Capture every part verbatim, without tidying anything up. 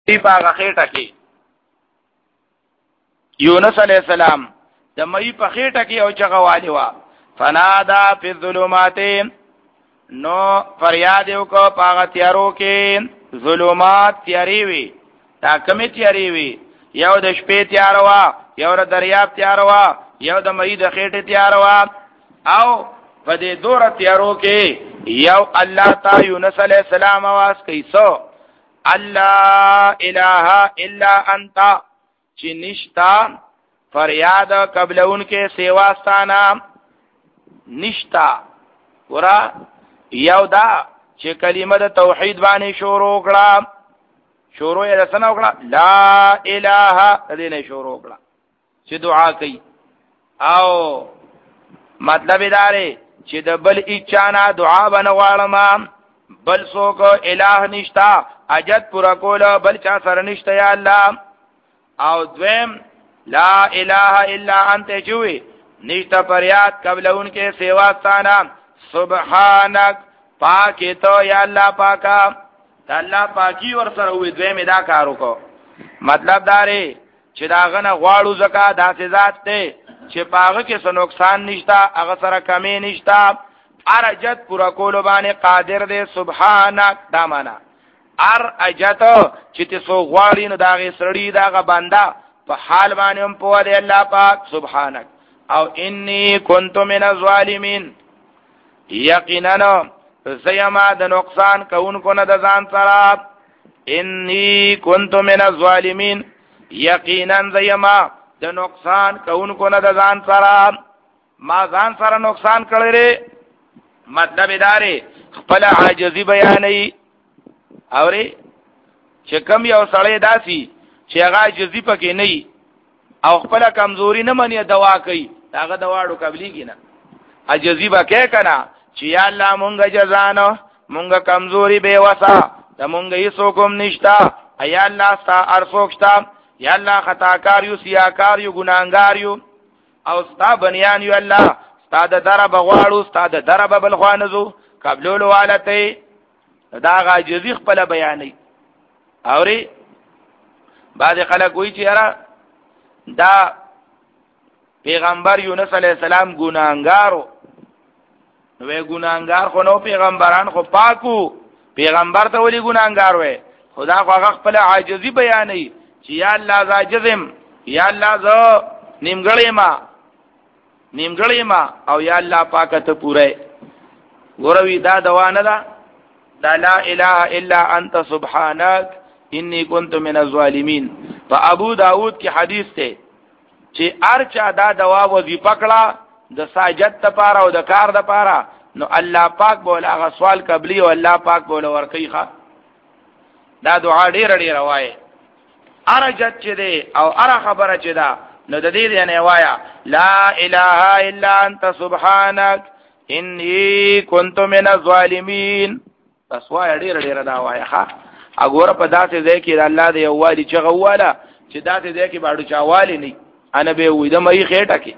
دی پاغه خېټه کې یونس علی السلام د مې په خېټه کې او چغوالی وا فنادا فی الظلمات نو فریاد وکړه پاغه تیارو کې ظلمات تیاری وی تا کمی تیاری وی یو د شپې تیار وا یو د دریاب تیار وا یو د مې د خېټه تیار وا او په دې دوره تیارو کې یو الله تعالی یونس علی السلام आवाज کوي سو الله اله الا انت چې نشتا فریاد قبلون کې سیوا ستانا نشتا ورا یو دا چې کلمه د توحید باندې شروع کړه شروع یې رسنه وکړه لا اله دې نه شروع کړه چې دعا کوي او مطلب داره چې د بل اچانا دعا بنغواړم بل څوک الہ نشتا اجد پورا کول بل چا سره نشتا یا الله او دویم لا اله الا انت جوی نشتا فریاد قبلون کې سیوا ستانا سبحانك پاکی تو یا الله پاکا تا الله پاکی ور سره وې دویم دا کارو کو مطلب داره چې داغه غواړو زکات داسې ذات ته چې پاغه کې څه نقصان نشتا هغه سره کمی نشتا ارجت پورا کول باندې قادر دی سبحانك دا معنا ار اجت چې تاسو غواړئ نو داغه سړی داغه بندا په حال باندې هم په دی الله پاک سبحانك او انی کنت من الظالمین یقینا زیما د نقصان کوونکو نه د ځان سره انی کنت من الظالمین یقینا زیما د نقصان کوونکو نه د ځان سره ما ځان سره نقصان کړی مطلب ادارې خپل عاجزی بیانې اوري چې کم یو سړی داسي چې هغه عاجزی پکې نه او خپل کمزوري نه مني دوا کوي هغه دواړو قبليږي نه عاجزی وکې کنه چې یا الله مونږه جزانو مونږه کمزوري به وسا د مونږه هیڅ کوم نشتا یا الله ستا ارسوکتا یا الله خطاکار یو سیاکار یو ګناګار یو او ستا بنیان یو الله ستا د درب غواړو ستا د درب بل خوانزو قبلولو والته دا عاجزی خپل بیانې اوري بعض خلک وایي چې یاره دا پیغمبر یونس علی السلام ګناګارو نو وی ګناګار خو نو پیغمبران خو پاکو پیغمبر ته ولي ګناګار وي خدا خو هغه خپل عاجزی بیانې چې یا الله زاجزم یا الله ز نیمګړې ما نیمګړې ما او یا الله پاک ته پوره ګوروي دا دوا نه ده دا لا اله الا انت سبحانك انی کنت من الظالمین فابو داود کی حدیث ته چې ارچا دا دوا وظیفه کړه د ساجد لپاره او د کار لپاره نو الله پاک بوله هغه سوال قبلی او الله پاک بوله ورکی ښه دا دعا ډیر ډیر وایي ارجت چې دی او ار خبره چې دا نو د دې نه وایا لا اله الا انت سبحانك انی کنت من الظالمین بس وای ډیر ډیر دا وای ښا اګوره په داسې ځای کې الله دې یوالي چې غواله چې داسې ځای کې باندې چاوالي نه انا به وې د مې خېټه کې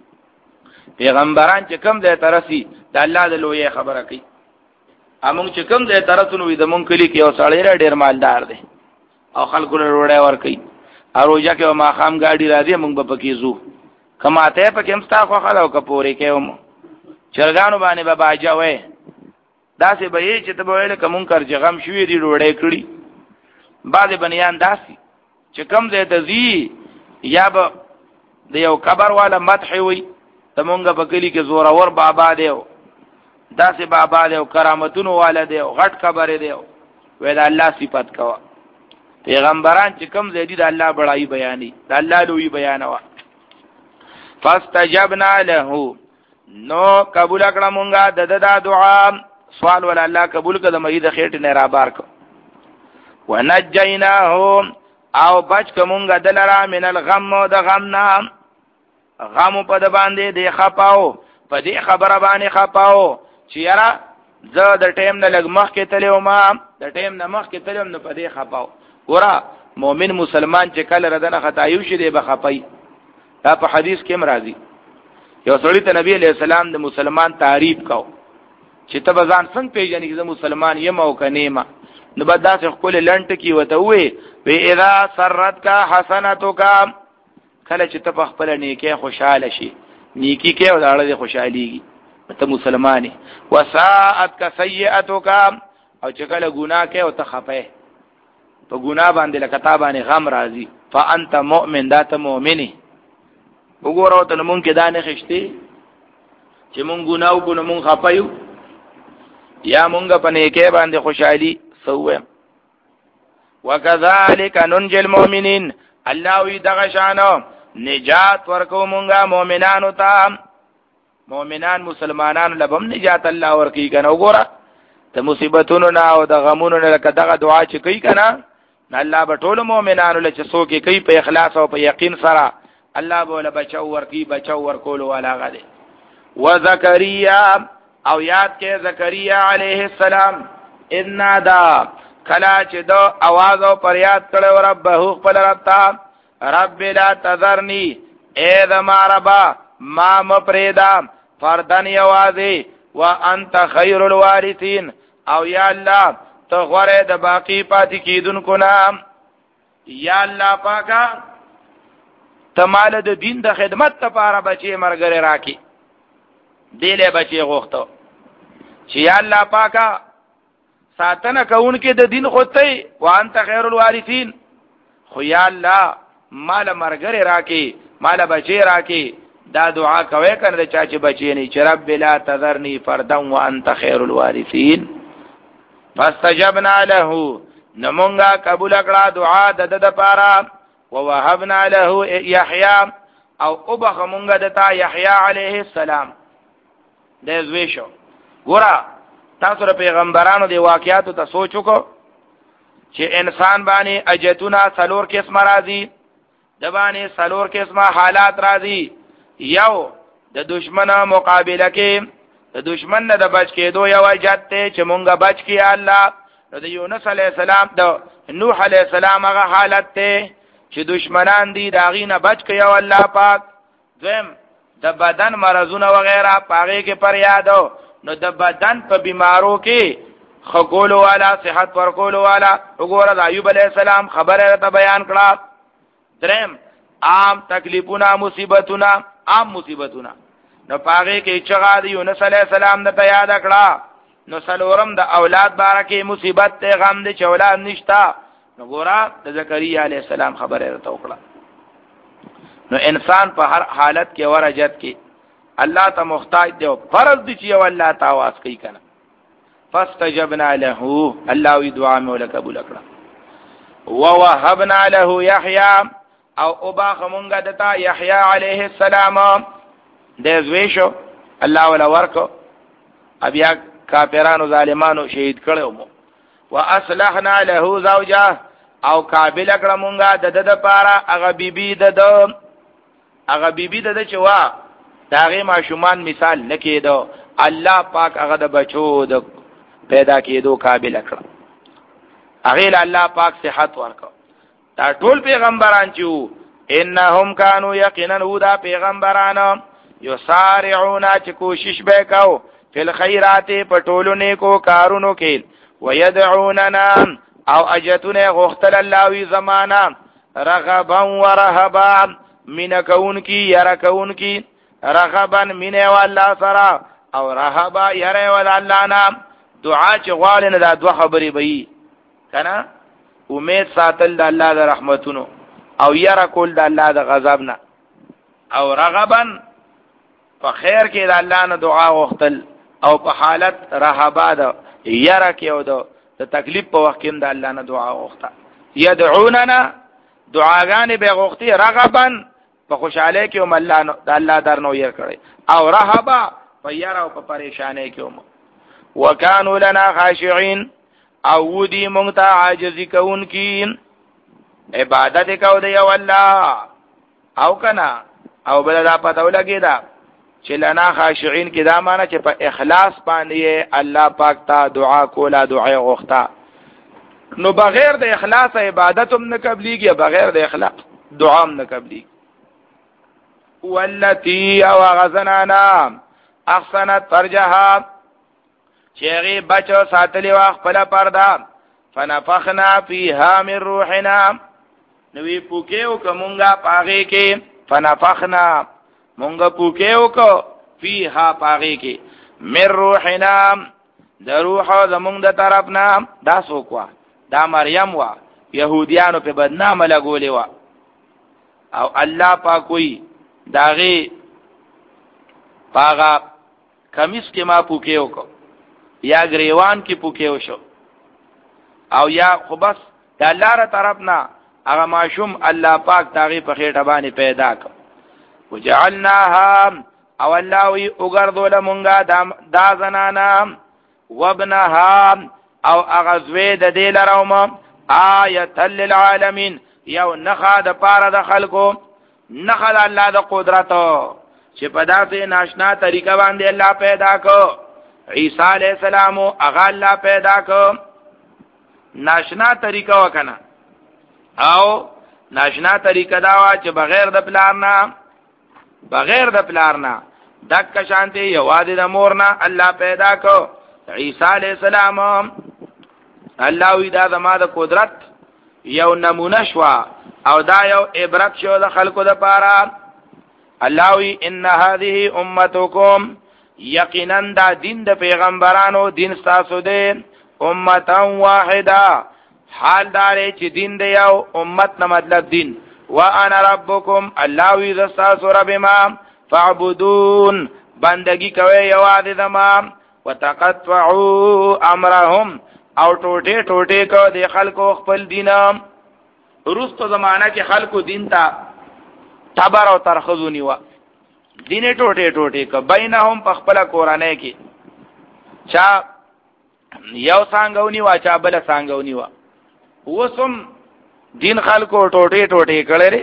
پیغمبران چې کم ځای ترسي د الله د لوی خبره کوي امون چې کم ځای ترسونو وې د مونږ کلی کې او سړی ډیر مالدار دی او خلکو له وړای ور کوي اروجا کې ما خام گاډي راځي مونږ به پکې زو کما ته پکې مستا خو خلاو کپورې کوم چرګانو باندې به باجا وې داسې به یې چې ته ویل کوم کر جغم شوې دی وړای کړی بعض بنیان داسي چې کم ځای ته زی یا به د یو قبر والا مدح وي ته مونږ په کلی کې زوره ور بابا دیو داسې بابا دیو کرامتونو والا دیو غټ قبر دیو وې دا الله صفات کوا پیغمبران چې کوم زیدي د الله بڑای بیانې د الله لوی بیانوا فاستجبنا له نو قبول کړه مونږه د د دعا سوال ول الله قبول کړه مې د خېټ نه را بار کو ونجیناه او بچ کومګه دلرا من الغم د غمنا غم په د باندې د خپاو په دې خبره باندې خپاو چې یاره زه د ټیم نه لګ مخ کې تلو ما د ټیم نه مخ کې تلم نو په دې خپاو ګوره مؤمن مسلمان چې کله ردنه خطا یو شي دی بخپای دا په حدیث کې مرাজি یو سړی ته نبی علیہ السلام د مسلمان تعریف کاو چې ته ځان څنګه پیژنې چې مسلمان یم او کنه ما نو بدا څه خپل لنټ کی وته وي وی اذا سرتک حسنتک کله چې ته په خپل نیکی خوشاله شي نیکی کې او داړه خوشحاليږي ته مسلمانې وساءت کا سیئاتک او چې کله ګناه کې او ته خفه په ګناه باندې لکه تا باندې غم راځي فانت مؤمن دا ته مؤمنی وګورو ته مونږ کې دا نه خشتي چې مونږ ګناه وکړو مونږ خفایو یا مونږ په نیکه باندې خوشحالي سوې وکذالک ننجي المؤمنین الله وی دغه شانو نجات ورکو مونږه مؤمنانو ته مؤمنان مسلمانانو لبم نجات الله ورکی کنه وګوره ته مصیبتونو نه او د غمونو نه لکه دغه دعا چې کوي کنه الله به ټول مؤمنانو له چې څوک کوي په اخلاص او په یقین سره الله به له بچو ورکی بچو ورکول والا غده وزکریا او یاد کې زکریا علیه السلام ان دا کلا چې دو आवाज او پریاد کړو ربه خپل رب ته رب لا تذرنی اے ذما ربا ما مپریدا فردن یوازی وانت خیر الوارثین او یا الله ته غره د باقی پاتې کیدونکو نام یا الله پاکا تمال د دین د خدمت لپاره بچي مرګره راکی دیله بچي غوښتو چې یا الله پاکا ساتنه کوونکې د دین خوته وانت خیر الوارثین خو یا الله مال مرګره راکی مال بچي راکی دا دعا کوي کنه چا چې بچي نه چې رب لا تذرنی فردا وانت خیر الوارثین فاستجبنا له نمونگا قبول کړه دعا د د لپاره ووهبنا له یحیی او ابخ مونږه دتا یحیی علیه السلام د زوی شو ګوره تاسو پیغمبرانو دی واقعاتو ته سوچ وکړو چې انسان باندې اجتنا سلور قسم راځي د باندې سلور قسمه حالات راځي یو د دشمن مقابله کې د دشمن نه د بچ کېدو یو اجت ته چې مونږه بچ کی الله د یونس علی السلام د نوح علی السلام هغه حالت ته چې دشمنان دي داغې نه بچ کی او الله پاک زم د بدن مرزونه وغیرہ پاغه کې پر یادو نو د بدن په بیمارو کې خګولو والا صحت ورکولو والا وګوره د ایوب علی السلام خبره ته بیان کړه درم عام تکلیفونه مصیبتونه عام مصیبتونه نو پاغه کې چغا دی یونس علی السلام د یاد کړه نو سلورم د اولاد بارکه مصیبت ته غم د چولاد نشتا نو ګورا د زکریا علی السلام خبره راته وکړه نو انسان په هر حالت کې ورجت کې الله ته محتاج دی او فرض دی چې الله تعالی کوي کنه فاستجبنا له الله وی دعا مولا قبول کړه ووهبنا له یحیی او اباخ مونږه دتا یحیی علیه السلام د زوی شو الله ولا ورکو بیا کافرانو ظالمانو شهید کړو مو واصلحنا له زوجه او قابل کړه مونږه د د لپاره هغه بیبي د هغه بیبي د چوا داغه ماشومان مثال نکیدو الله پاک هغه د بچو د پیدا کېدو قابل کړه هغه الله پاک صحت ورکو دا ټول پیغمبران چې انهم كانوا یقینا ودا پیغمبرانو یسارعون چې کوشش وکاو فل خیرات په ټولو نیکو کارونو کې ويدعوننا او اجتنا غختل الله وی زمانہ رغبا ورهبا من کون کی یرا کون کی رغبا من والله سرا او رهبا یرا والله نام دعا چې غوالنه دا دوه خبرې وي کنه امید ساتل د الله د رحمتونو او یرا کول د الله د غضبنا او رغبا په خیر کې د الله نه دعا غختل او په حالت رهبا د یرا کې او د تکلیف په وخت کې د الله نه دعا غوښته يدعوننا دعاګانې به غوښتي رغبا په خوشاله کې هم الله د الله درنو یې کړی او رهبا په یرا او په پریشانه کې هم وکانو لنا خاشعين او ودی مونږ ته عاجزی کون کی عبادت کو دی والله او کنا او بل دا پته ولګی دا چې لنا خاشعين کې دا معنی چې په اخلاص باندې الله پاک ته دعا کوله دعای غوښتا نو بغیر د اخلاص عبادت هم نه قبليږي بغیر د اخلاص دعا هم نه قبليږي والتي او غزنانا احسنت فرجها چېغي بچو ساتلی وا خپل پردا فنفخنا فيها من روحنا نوی پوکیو که مونگا پاغی که فنفخنا مونگا پوکیو که فیها پاغی که من روحنا در روح زمونگ در طرفنا دا سوکوا دا مریم وا یهودیانو پی بدنام لگولی وا او الله پاکوی داغی پاغا کمیس کی ما پوکیو کو یا گریوان کی پوکیو شو او یا خو بس دا الله را طرفنا هغه ماشوم الله پاک داغي په خېټه باندې پیدا کړ وجعلناها او الله وی وګرځول مونږه دا زنانا وابنها او اغزوی د دې لروم آیت للعالمین یو نخا د پاره د خلکو نخا د الله د قدرت چې په داسې ناشنا طریقه باندې الله پیدا کو عیسی علیہ السلام هغه الله پیدا کو ناشنا طریقه وکنه او ناشنا طریقه دا وا چې بغیر د پلار نه بغیر د پلار نه دک شانتی یوازې د مور نه الله پیدا کو عیسی علیہ السلام الله وی دا زما د قدرت یو نمونه شوا او دا یو عبرت شو د خلکو د پاره الله وی ان هذه امتکم یقینا دا دین د پیغمبرانو دین تاسو دی امه واحده حال دار چې دین دی یو امت نه مطلب دین وانا ربکم الله وی تاسو رب ما فاعبدون بندگی کوي یوازې زما وتقطعوا امرهم او ټوټه ټوټه کو د خلکو خپل دین روستو زمانہ کې خلکو دین ته تبر او ترخذونی وا دین ټوټه ټوټه کو بینهم په خپل قرانه کې چا یو څنګهونی وا چا بل څنګهونی وا وسم دین خلکو ټوټه ټوټه کړي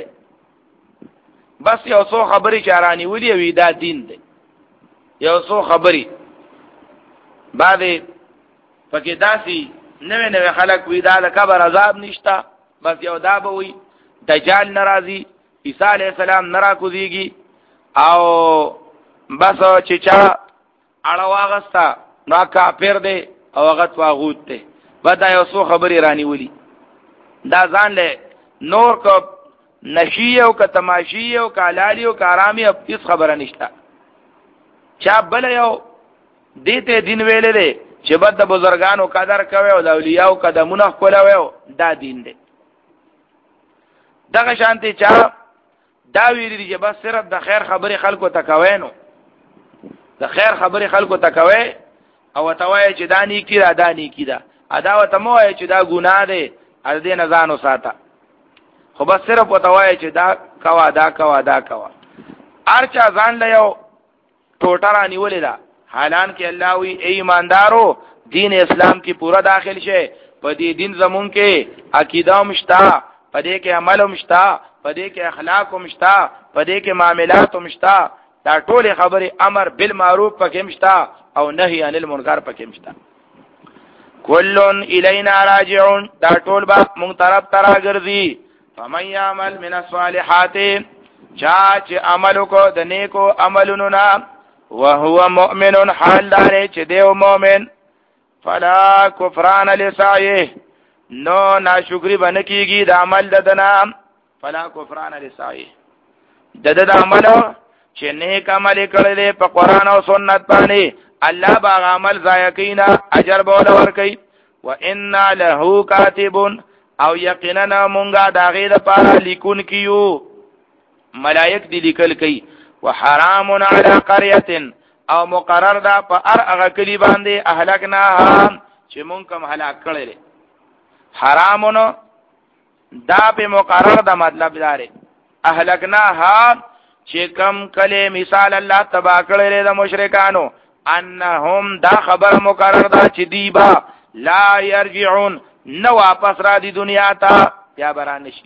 بس یو څو خبري چارانی ولي وی دا دین دی یو څو خبري بعد پکې داسي نوې نوې خلک وی دا د قبر عذاب نشتا بس یو دا به وی دجال ناراضي عیسی علیہ السلام نرا کوزيږي او بس چې چا اړه واغستا نو کافر دی او هغه طاغوت دی بدا یو څو خبري رانی ولي دا ځان له نور کو نشیو کا تماشیو کا لالیو کا آرامی اب اس خبره نشتا چا بل یو دیته دین ویلې دی چې بد د بزرګانو قدر کوي او د اولیاءو قدمونه خپلوي دا دین دی دغه شانتي چا دا ویلي چې بس صرف د خیر خبري خلکو ته کوي نو د خیر خبري خلکو ته کوي او توای چې دانی کی را دانی کی دا ادا ته مو چې دا ګناه دی ار دې نه ځانو ساته خو بس صرف وتوای چې دا کوا دا کوا دا کوا ارچا ځان له یو ټوټه را نیولې ده حالان کې الله وی ای ایماندارو دین اسلام کی پورا داخل شه په دې دین زمون کې عقیده مشتا په دې کې عمل مشتا په دې کې اخلاق مشتا په دې کې معاملات مشتا دا ټول خبره امر بالمعروف پکې مشتا او نهي عن المنکر پکې مشتا کلن الینا راجعون دا ټول به مونږ طرف ترا ګرځي فمن يعمل من الصالحات چا چې عمل کو د نیکو عملونو نه وهو مؤمن حال دار چې دیو مؤمن فلا کفران لسعيه نو ناشکری باندې کیږي د عمل ددنا فلا کفران لسعيه د د عمل چې نیک عمل کړل په قران او سنت باندې الله باغ عمل ضایع کینا اجر به ورکړي وان له کاتبون او یقینا مونږه داغه د پاره لیکون کیو ملائک دی لیکل کوي وحرام علی قريه او مقرر دا په ار هغه کلی باندې اهلکنا چې مونږ کوم هلاک کړل حرامونو دا په مقرر دا مطلب داره اهلکنا ها چې کم کله مثال الله تبا کړل د مشرکانو انهم دا خبر مقرر دا چې دیبا لا يرجعون نو واپس را دی دنیا ته یا بران شي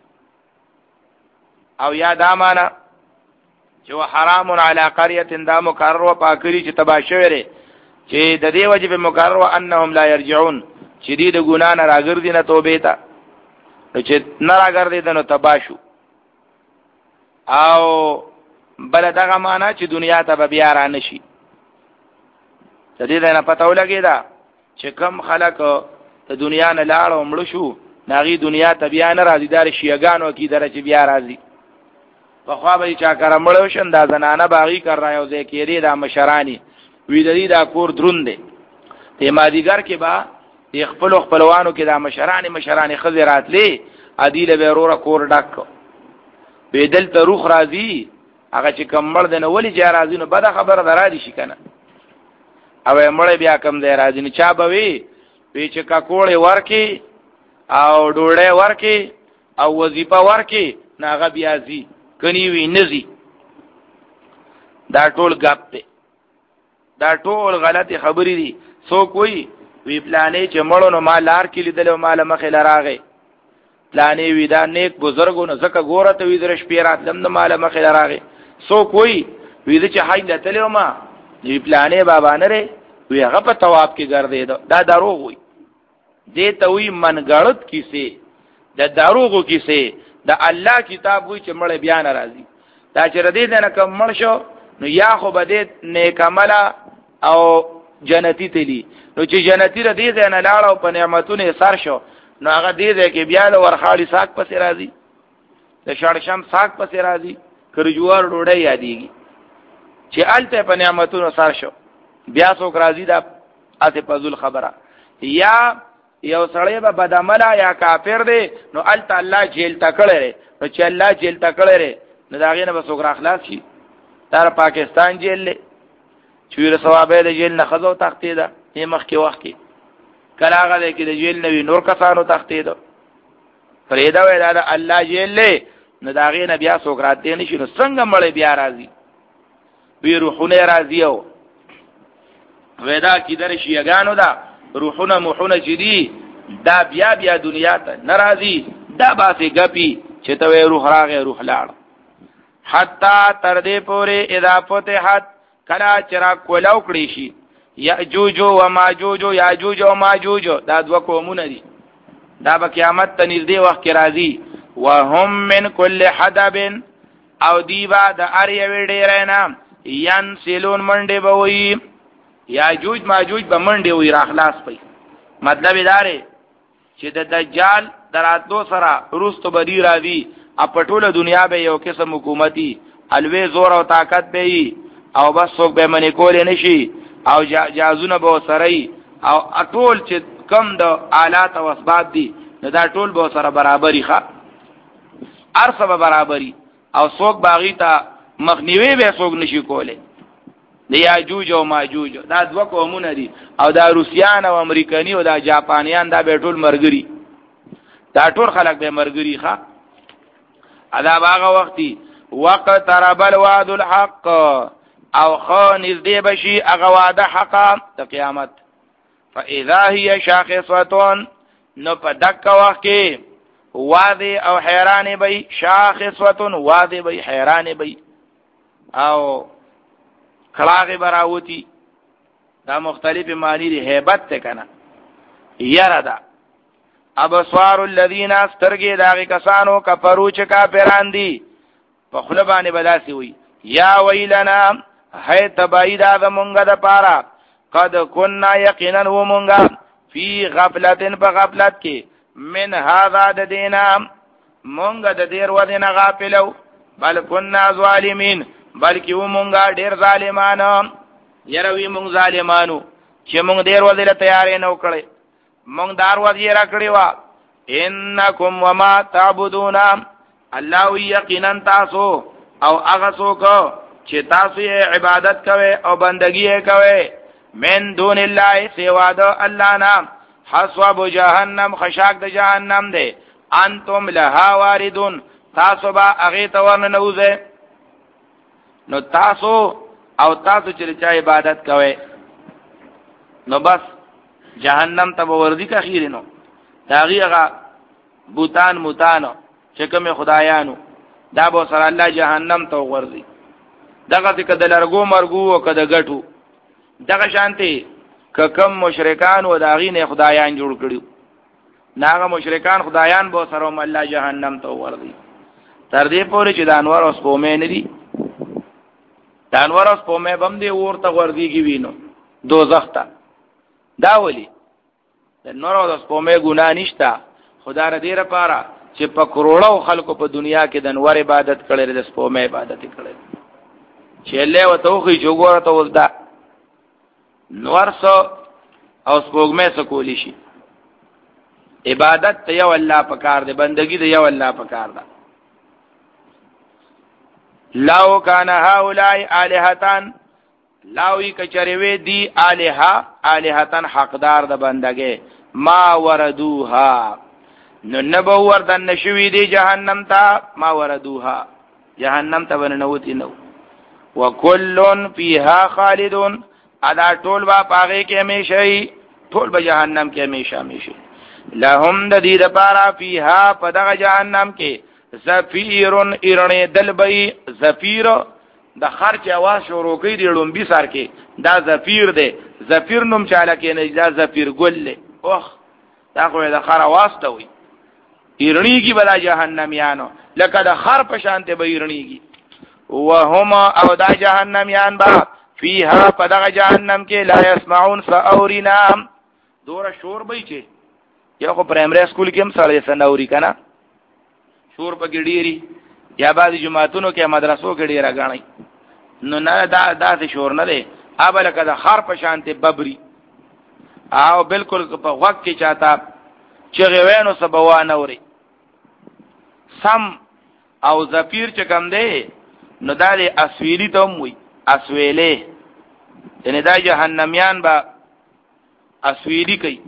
او یا دا معنا چې حرام علی قريه دا مقرر و پاکری چې تبا شوره چې د دې وجب مقرر انهم لا يرجعون چې دې د ګنا نه راګرځي نه توبه تا چې نه راګرځي نو تبا شو او بل دغه معنا چې دنیا ته بیا را نشي د دې نه پته ولګی دا چې کم خلک ته دنیا نه لاړ او مړ شو ناغي دنیا ته بیا نه راځي دار شیګانو کی درچ بیا راځي په خوا به چا کار مړ شون دا زنانه باغی کر را یو ذکری دا مشرانی وی دلی دا کور دروند دی ته مادیګر کې با خپل خپلوانو کې دا مشرانی مشرانی خزرات لې عادل به ورور کور ډک بدل ته روخ راځي هغه چې کمړ دنه ولی جا راځي نو بد خبره درادي شي کنه او مړ بیا کم دی راځي نو چا به وی وی چې کا کوړې ورکی او ډوړې ورکی او وظیفه ورکی ناغه بیا زی کني وی نزي دا ټول غپ دی دا ټول غلطي خبرې دي سو کوئی وی پلانې چې مړو نو ما لار کې لیدل مال مخې لراغې پلانې وی دا نیک بزرګو نو زکه ګوره ته وی در شپیرات لم د مال مخې لراغې سو کوئی وی چې حج لته ما وی پلانې بابا نه ری وی هغه په تواب کې ګرځې دا دروغ وی دې ته وی منګړت کیسه د دروغو کیسه د الله کتاب وی چې مړ بیا ناراضي دا چې ردی نه کوم مړ شو نو یا خو بده نیک عمل او جنتی تلی نو چې جنتی ردی نه لاړ او په نعمتونو سر شو نو هغه دې کې بیا له ورخاړي ساق پسې راځي د شړشم ساق پسې راځي کرجوار ډوډۍ یادېږي چې الته په نعمتونو سر شو بیا څوک راځي دا اته پزول خبره یا یو سړی به بدعمله یا کافر دی نو الته الله جیل تکړه نو چې الله جیل تکړه نو دا غینه به څوک را خلاص شي تر پاکستان جیل له چویر ثوابه د جیل نه خزو تختې ده یې مخ کې وخت کې کلاغه ده کې د جیل نوی نور کسانو تختې ده فرېدا وې دا الله جیل له نو دا غینه بیا څوک را دي نشي نو څنګه مړ بیا راځي وی روحونه راځي او ودا کې در شیګانو دا روحونه موحونه چې دي دا بیا بیا دنیا ته ناراضي دا باسي غپي چې ته روح راغې روح لاړ حتا تر دې پورې اذا فتحت کلا چرا کولو کړی شي یاجوج و ماجوج یاجوج و ماجوج دا دوه قومونه دي دا به قیامت ته نږدې وخت کې راځي وهم من كل حدب او دیبا د اریه وړي نه ینسلون منډه بوي یاجوج ماجوج به منډه وي راخلاص پي مطلب دا دی چې د دجال دراتلو سره روستو بدی راځي اپټوله دنیا به یو قسم حکومتي الوی زور او طاقت به او بس څوک به منی کول نشي او جازونه به سره او اټول چې کم د آلات او اسباب دي دا ټول به سره برابرۍ ښه ارسه به برابرۍ او څوک باغی ته مخنیوي به څوک نشي کوله د یاجوج او ماجوج دا دوه قومونه دي او دا روسیان او امریکایي او دا جاپانیان دا به ټول مرګري دا ټول خلک به مرګري ښه ادا باغه وختي وقت ترب الوعد الحق او خو نزدې بشي هغه وعده حق د قیامت فاذا هي شاخصه نو په دک وخت کې واذي او حیرانه به شاخصه واذي به حیرانه به او خلاغه براوتی دا مختلف معنی دی hebat ته کنه یردا ابصار الذين استرګي داغه کسانو کفرو چې کافران دي په خپل باندې بداسي وي یا ویلنا هي تبعیدا زمونږه د پاره قد كنا یقینا ومونږه فی غفلتن په غفلت کې من هذا د دینا مونږه د دیر ودینه غافلو بل كنا ظالمین بلکې ومونږه ډیر ظالمانو یروي مونږ ظالمانو چې مونږ ډیر ودله تیارې نه وکړي مونږ دار ودی را کړی وا انکم وما تعبدون الله یقینا تاسو او هغه څوک چې تاسو عبادت کوئ او بندگی کوئ من دون الله سوا د الله نام حسب جهنم خشاک د جهنم دی انتم لها واردون تاسو با هغه ته ورننوځئ نو تاسو او تاسو چې چا عبادت کوئ نو بس جهنم ته وردی کا خیرینو داغي هغه بوتان موتانو چې کوم خدایانو دا به سره الله جهنم ته وردی دغه چې کده لرګو مرګو او کده غټو دغه شانتي ککم مشرکان او داغي نه خدایان جوړ کړیو ناغه مشرکان خدایان به سره الله جهنم ته وردی تر دې پورې چې د انوار اوس په مې نه دي د انوار اوس په مې بم دي ورته وردی کی وینو دوزخ ته دا ولی نور د سپومې ګناه نشتا خدا ر دې لپاره چې په کروڑو خلکو په دنیا کې د انوار عبادت کړي د سپومې عبادت کړي چې له وتوخي جوګوره ته وزدا نور سو او سپوږمې سو کولی شي عبادت ته یو الله پکار دی بندگی دی یو الله پکار ده لو کان هؤلاء الہتان لاوی کچریوی دی الہ الہتان حقدار د بندګه ما وردوها نو نبو وردن نشوی دی جهنم تا ما وردوها جهنم ته ورنوتی نو وکلن فیها خالدون ادا ټول با پاغه کې همیشئ ټول به جهنم کې همیشه همیشه لهم د دې لپاره فیها پدغه جهنم کې زفیرن ایرنه دلبی زفیر د خرچ आवाज شروع کوي د لومبي سر کې دا زفیر دی زفیر نوم چاله کې نه دا زفیر ګل له اوخ دا خو د خر आवाज ته وي ایرنیږي بلا جهنميانو لکه د خر په شانته به ایرنیږي وهما او دا جهنميان با فیها پدغه جهنم کې لا يسمعون فاورنا دور شور به چي یو خو پرایمری سکول کې هم سره سنوري کنه شور په ګډيري یا بعض جماعتونو کې مدرسو کې ډیره غاڼي نو نه دا داسې شور نه دی ابل کده خر په شانته ببري او بالکل په وخت کې چاته چې غوینو سبوا نوري سم او زفیر چې کم دی نو دا دی اسویلی ته وي اسویله یعنی دا جهنميان با اسویلی کوي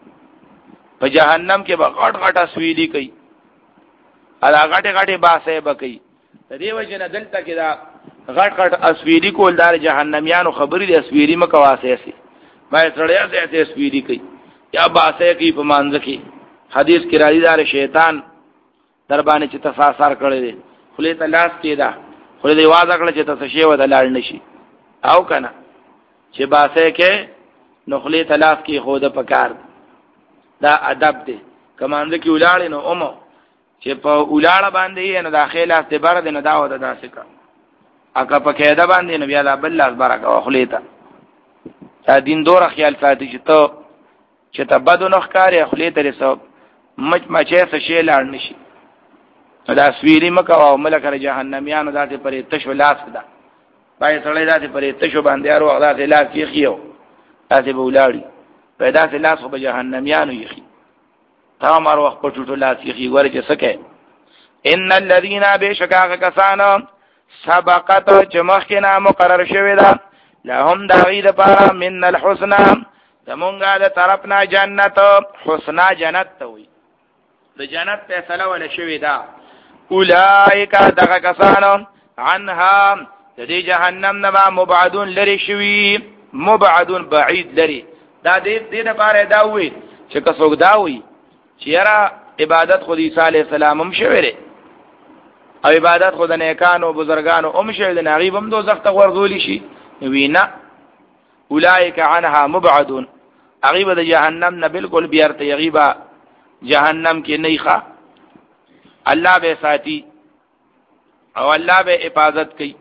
په جهنم کې به غټ غټ اسویلی کوي ادا غټه غټه باسه بکی د دې وجه نه دلته کې دا غټ غټ اسویری کول دار جهنميانو خبرې د اسویری مکواسه سي ما سړیا ته اسویری کوي یا باسه کوي په مانځ کې حدیث کې راځي دار شیطان در باندې چې تفاسر کړی دی خله ته لاس کې دا خله دی واځ کړل چې تاسو شی ود لاړ نشي او کنه چې باسه کې نو خله ته لاس کې خود پکار دا ادب دی کمانځ کې ولاړ نو اومو چې په اولاړه باندې نه داخله اعتبار دي نه دا ودا داسې کا اګه په کېده باندې نو بیا د بل لاس برکه واخلې ته دا دین دور خیال ساتي چې ته چې ته بدو نخ کاری خلې ته رسو مچ مچې څه شی لاړ نشي دا سویری مکه او ملک جهنميانو داسې پرې تشو لاس ده پای سړی داسې پرې تشو باندې ارو داسې لاس یې خيو داسې بولاړي پیدا سه لاس په جهنميانو یې تا مر وخت په ټوټو لاس یې ور چې سکه ان الذين بشکاغ کسان سبقت چمخنا مقرر شوی دا لهم دغید پارا من الحسنى زمونږه د طرفنا جنت حسنا جنت ته وي د جنت فیصله ولا شوی دا اولائک دغه کسان عنها د دې جهنم نه مبعدون لري شوی مبعدون بعید لري دا دې دې لپاره دا وي چې کڅوګ دا وي چې را عبادت خو عیسی علی السلام هم شوی او عبادت خو د نیکانو بزرګانو هم شوی د نغیب هم دوزخ ته ورغول شي وینا اولائک عنها مبعدون غیب د جهنم نه بالکل بیرته غیبا جهنم کې نه ښه الله به ساتي او الله به حفاظت کوي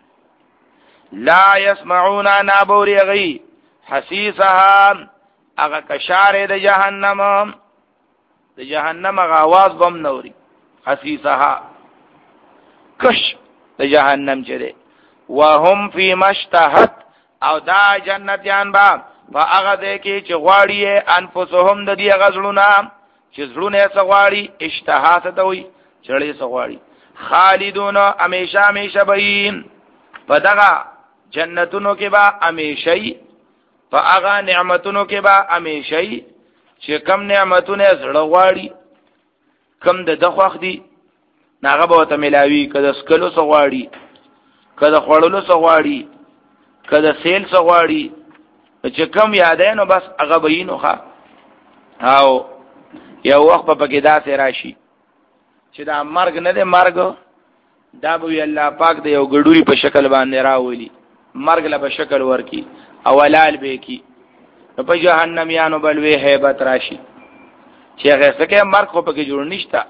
لا يسمعون نابور غي حسيسها اغه کشار د جهنم د جهنم غ आवाज بم نوري حسيسها کش د جهنم چره وهم في مشتهت او دا جنتیان با فاغه دې کې چې غواړي انفسهم د دې غزلونه چې زړونه سغواړي اشتها ستوي چړې سغواړي خالدون همیشه همیشه به پدغه جنتونو کې با همیشه فاغه نعمتونو کې با همیشه چې کم نعمتونه زړه غواړي کم د دخوخ دي ناغه به ته ملاوي کده سکلو سغواړي کده خړلو سغواړي کده سیل سغواړي چې کم یادینو بس هغه بینو ښا او یو وخت په کې داسې راشي چې دا مرګ نه دی مرګ دا به الله پاک د یو ګډوري په شکل باندې راولي مرګ له په شکل ورکی او ولال به کی په جهنم یانو بلوي hebat راشي چې هغه څنګه مرګ خو په کې جوړ نشتا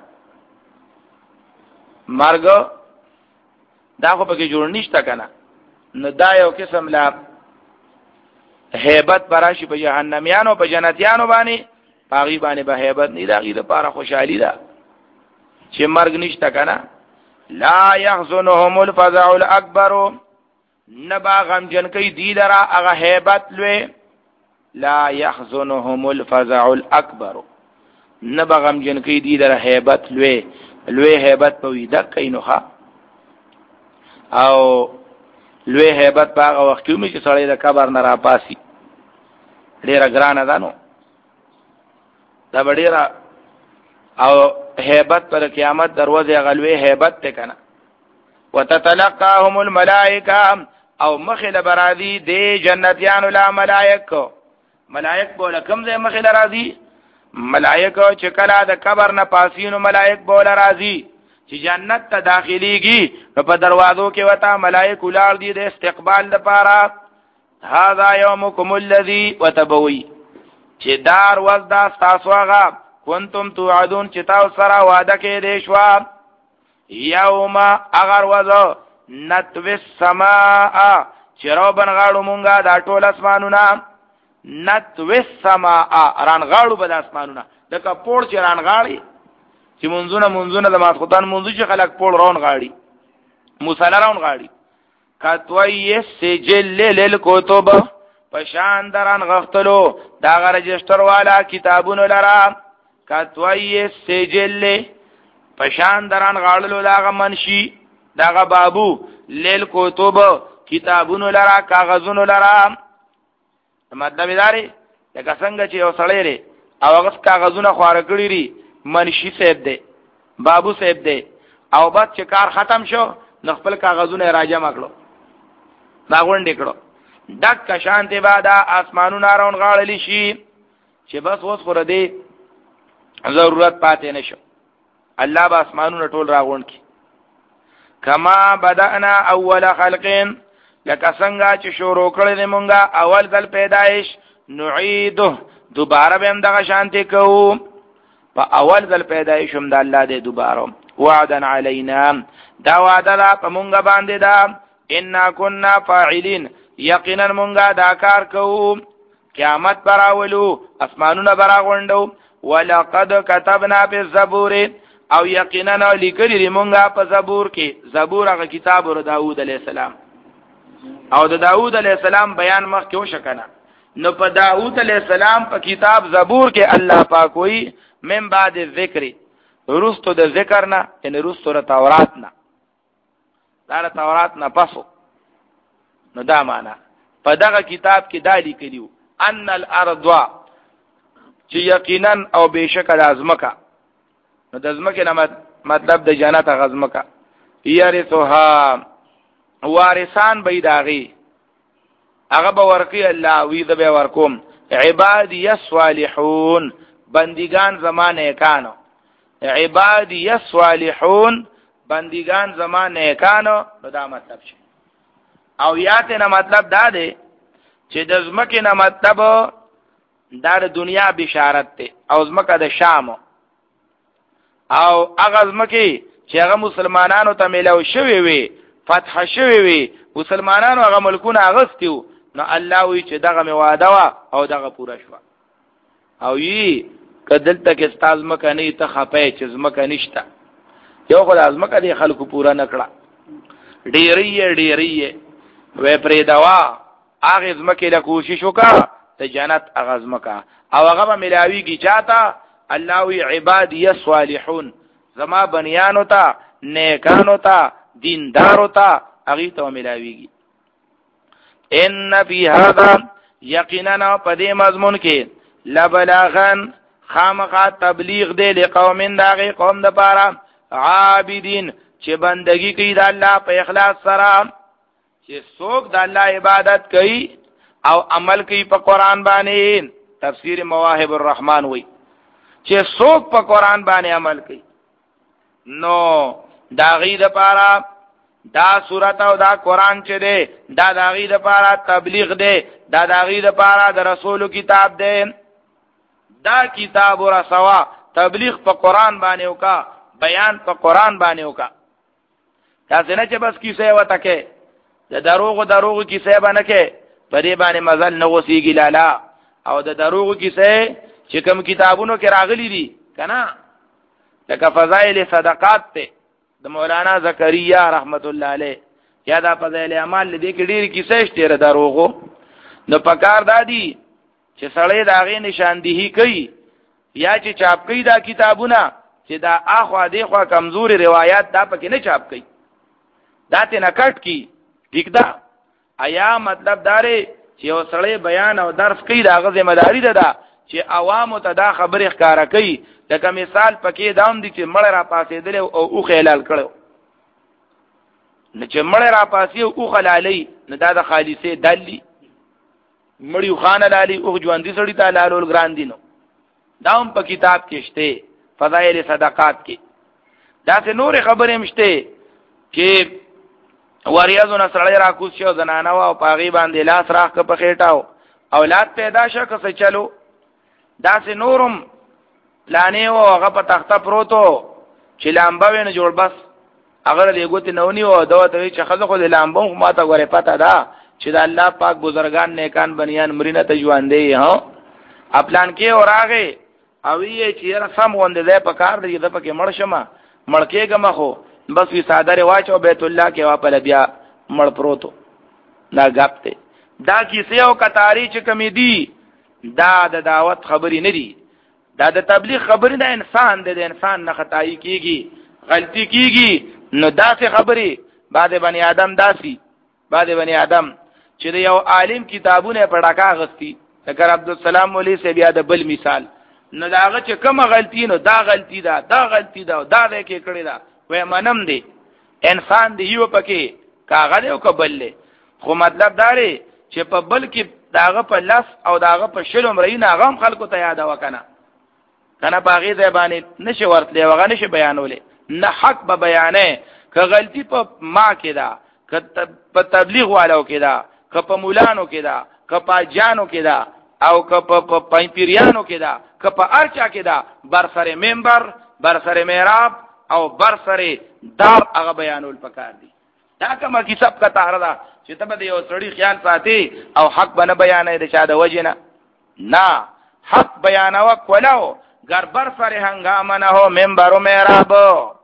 مرګ دا خو په کې جوړ نشتا کنه نو دا یو قسم لا hebat براشي په جهنم یانو په جنتیانو باندې پاغي باندې به hebat نه راغی لپاره خوشحالي ده چې مرګ نشته کنه. لا يحزنهم الفزع الاكبر نبا غم جن کوي دی لرا هغه hebat لوی. لا يحزنهم الفزع الاكبر نبا غم جن کوي دی لرا hebat لوی لوی hebat په وی د کینوخه او لوی hebat په هغه وخت کې چې سړی د قبر نه را پاسي ډیره ګرانه ده نو دا ډیره او hebat پر قیامت دروازه غلوی hebat ته کنه. وتتلقاهم الملائکه او مخل برادی دی جنتیان لا ملائکه ملائک بوله کوم ځای مخل راضی ملائکه چې کله د قبر نه پاسینو ملائک بوله راضی چې جنت ته داخليږي په دروازو کې وتا ملائک ولار دي د استقبال لپاره. هذا يومكم الذي وتبوي چې دار وزدا تاسو هغه کنتم توعدون چې تاسو سره وعده کې دي شو. یوم اگر وزو نتوي السماء چروبن غاړو مونږه دا ټول اسمانونه نتوي السماء ران غاړو بد اسمانونه لکه پور چې ران غاړي چې منځونه منځونه د ماسختان منځو چې خلک پور رون غاړي مصالح رون غاړي کتوی سجل للکتب پشان دران غختلو دا رجستر والا کتابونو لرا کتوی سجل پشان دران غاړلو دا منشي دا بابو للکتب کتابونو لرا کاغذونو لرا. مطلب داري لکه څنګه چې یو سړی لري او هغه کاغذونه خوار کړی لري منشي صاحب دی بابو صاحب دی او بعد چې کار ختم شو نو خپل کاغذونه راجمع کړو دا غونډې کړو دک شانته بعد اسمانونه راون غاړلی شي چې بس اوس خور دی ضرورت پاتې نشو الله به اسمانونه ټول راغون کی. کما بدأنا اول خلقین لکه څنګه چې شروع کړل دې مونږه اول ځل پیدایش نعيده دوباره به هم دغه شانته کوو په اول ځل پیدایش هم د الله دې دوباره وعدا علینا دا وعده لا په مونږه باندې دا ان كنا فاعلین یقینا مونږه دا کار کوو قیامت براولو اسمانونه براغوندو. ولقد كتبنا في الزبور او یقینا لیکلی دی مونږه په زبور کې زبور هغه کتاب ور داوود علیه السلام او د داوود علیه السلام بیان مخ کې وشکنه نو په داوود علیه السلام په کتاب زبور کې الله پاک وی من بعد الذکر رستو د ذکر نه ان رستو د تورات نه دا د تورات نه پسو نو دا معنا په دغه کتاب کې دا لیکلیو ان الارض چې یقینا او بشک د ازمکه نو د ازمکه نه مطلب د جنت غزمکه یارثها وارثان بيداغي هغه به ورکی الله وی د به ورکوم عبادی الصالحون بندگان زمانه کانو عبادی الصالحون بندگان زمانه کانو دا مطلب شي. او یاته نه مطلب دا دی چې د زمکه نه مطلب دا د دنیا بشارت ته او زمکه د شام او هغه زمکه چې هغه مسلمانانو ته ملو شوی وي فتح شوی وي مسلمانانو هغه ملکونه اغستیو نو الله وی چې دغه می وعده وا او دغه پورا شو او یی کدل تک استاز مکه نه ته خپای چې زمکه نشتا یو خدای ازمکه دی خلکو پورا نکړه ډیری ډیری وې پرې دوا هغه زمکه له کوشش وکړه ته جنت هغه زمکه او هغه به ملاویږي چاته الله وی عبادی الصالحون زما بنیانو ته نیکانو ته دیندارو ته هغه ته ملاویږي. ان فی هذا یقینا پدې مضمون کې لبلاغن خامخا تبلیغ دی لقوم داغه قوم د پاره عابدین چې بندگی کوي د الله په اخلاص سره چې څوک د الله عبادت کوي او عمل کوي په قران باندې. تفسیر مواهب الرحمن وای چې څوک په قران باندې عمل کوي نو داغی د پاره دا سورته او دا قران چې دی دا داغی د پاره تبلیغ دی دا داغی د پاره د رسولو کتاب دی دا کتاب ور سوا تبلیغ په قران باندې وکا بیان په قران باندې وکا تاسو نه چې بس کیسه وته کې د دروغ دروغ کیسه باندې کې په دې باندې مزل نه وسیږي لالا او د دروغ کیسه چې کوم کتابونو کې راغلي دي کنه لکه فضائل صدقات ته د مولانا زکریا رحمت الله علیه یا دا فضائل اعمال دې کې ډېر کیسې شته دروغو نو پکار دادی چې سړی دا غي نشاندهی کوي یا چې چاپ کوي دا کتابونه چې دا اخوا دی خوا کمزوري روایت دا پکې نه چاپ کوي دا ته نه کټ کی ٹھیک ده آیا مطلب داره چې یو سړی بیان او درس کوي دا غو ذمہ داری ده دا چې عوامو ته دا خبره ښکارا کوي لکه مثال پکې داوم دي چې مړ را پاسېدل او او خلال کړو نه چې مړ را پاسې او خلالي نه دا د خالصې دلی مړیو خان لالی او ژوندۍ سړی ته لالول ګران دي نو داوم په کتاب کې شته فضائل صدقات کې دا څه نور خبرې مشته چې وریاضونه سړی را کوس شو زنانه او پاغي باندې لاس راخ په خېټاو اولاد پیدا شو که څه چلو دا څه نورم لانه او هغه په تخته پروتو چې لامبا وینه جوړ بس اگر دې ګوت نه ونی او دا ته چې خزه خو دې لامبو ما ته غره پته ده چې د الله پاک بزرگان نیکان بنیان مرینه ته ژوند دی ها خپلان کې اوراغه او یې چې رسم وندې ده په کار دی د پکې مړ شمه مړکېګم خو بس وی ساده واچو بیت الله کې واپل بیا مړ پروتو دا غپته دا کیسه او کتاری چې کمی دی دا د دعوت خبرې نه دی دا د تبلیغ خبرې د انسان د انسان نه خدای کیږي غلطی کیږي نو داسې خبرې بعد بنی آدم داسي بعد بنی آدم چې یو عالم کتابونه پړکا غستی اگر عبدالسلام ولی سے بیا د بل مثال نو داغه چې کومه غلطی نو دا غلطی ده دا غلطی ده دا د کې کړی ده وې منم دی انسان دی یو پکې کاغذ او قبل له خو مطلب داري چې په بل کې داغه په لاس او داغه په شلم رینه غم خلکو ته یاد وکنه کنه باغی زبانه نشي ورتلې وغه نشي بیانولې نه حق به بیانې که غلطی په ما کې ده که په تبلیغ والو کې ده که په مولانو کې ده که په جانو کې ده او که په پنځپیرانو کې ده که په ارچا کې ده بر سره منبر بر سره محراب او بر سره دار هغه بیانول پکار دي دا کومه کتاب کا طاهر ده چې ته به یو سړی خیال ساتي او حق بنه بیانې د چا د وجنه نه حق بیانوا کولو گر بر سره هنگامه نه هو منبر و محراب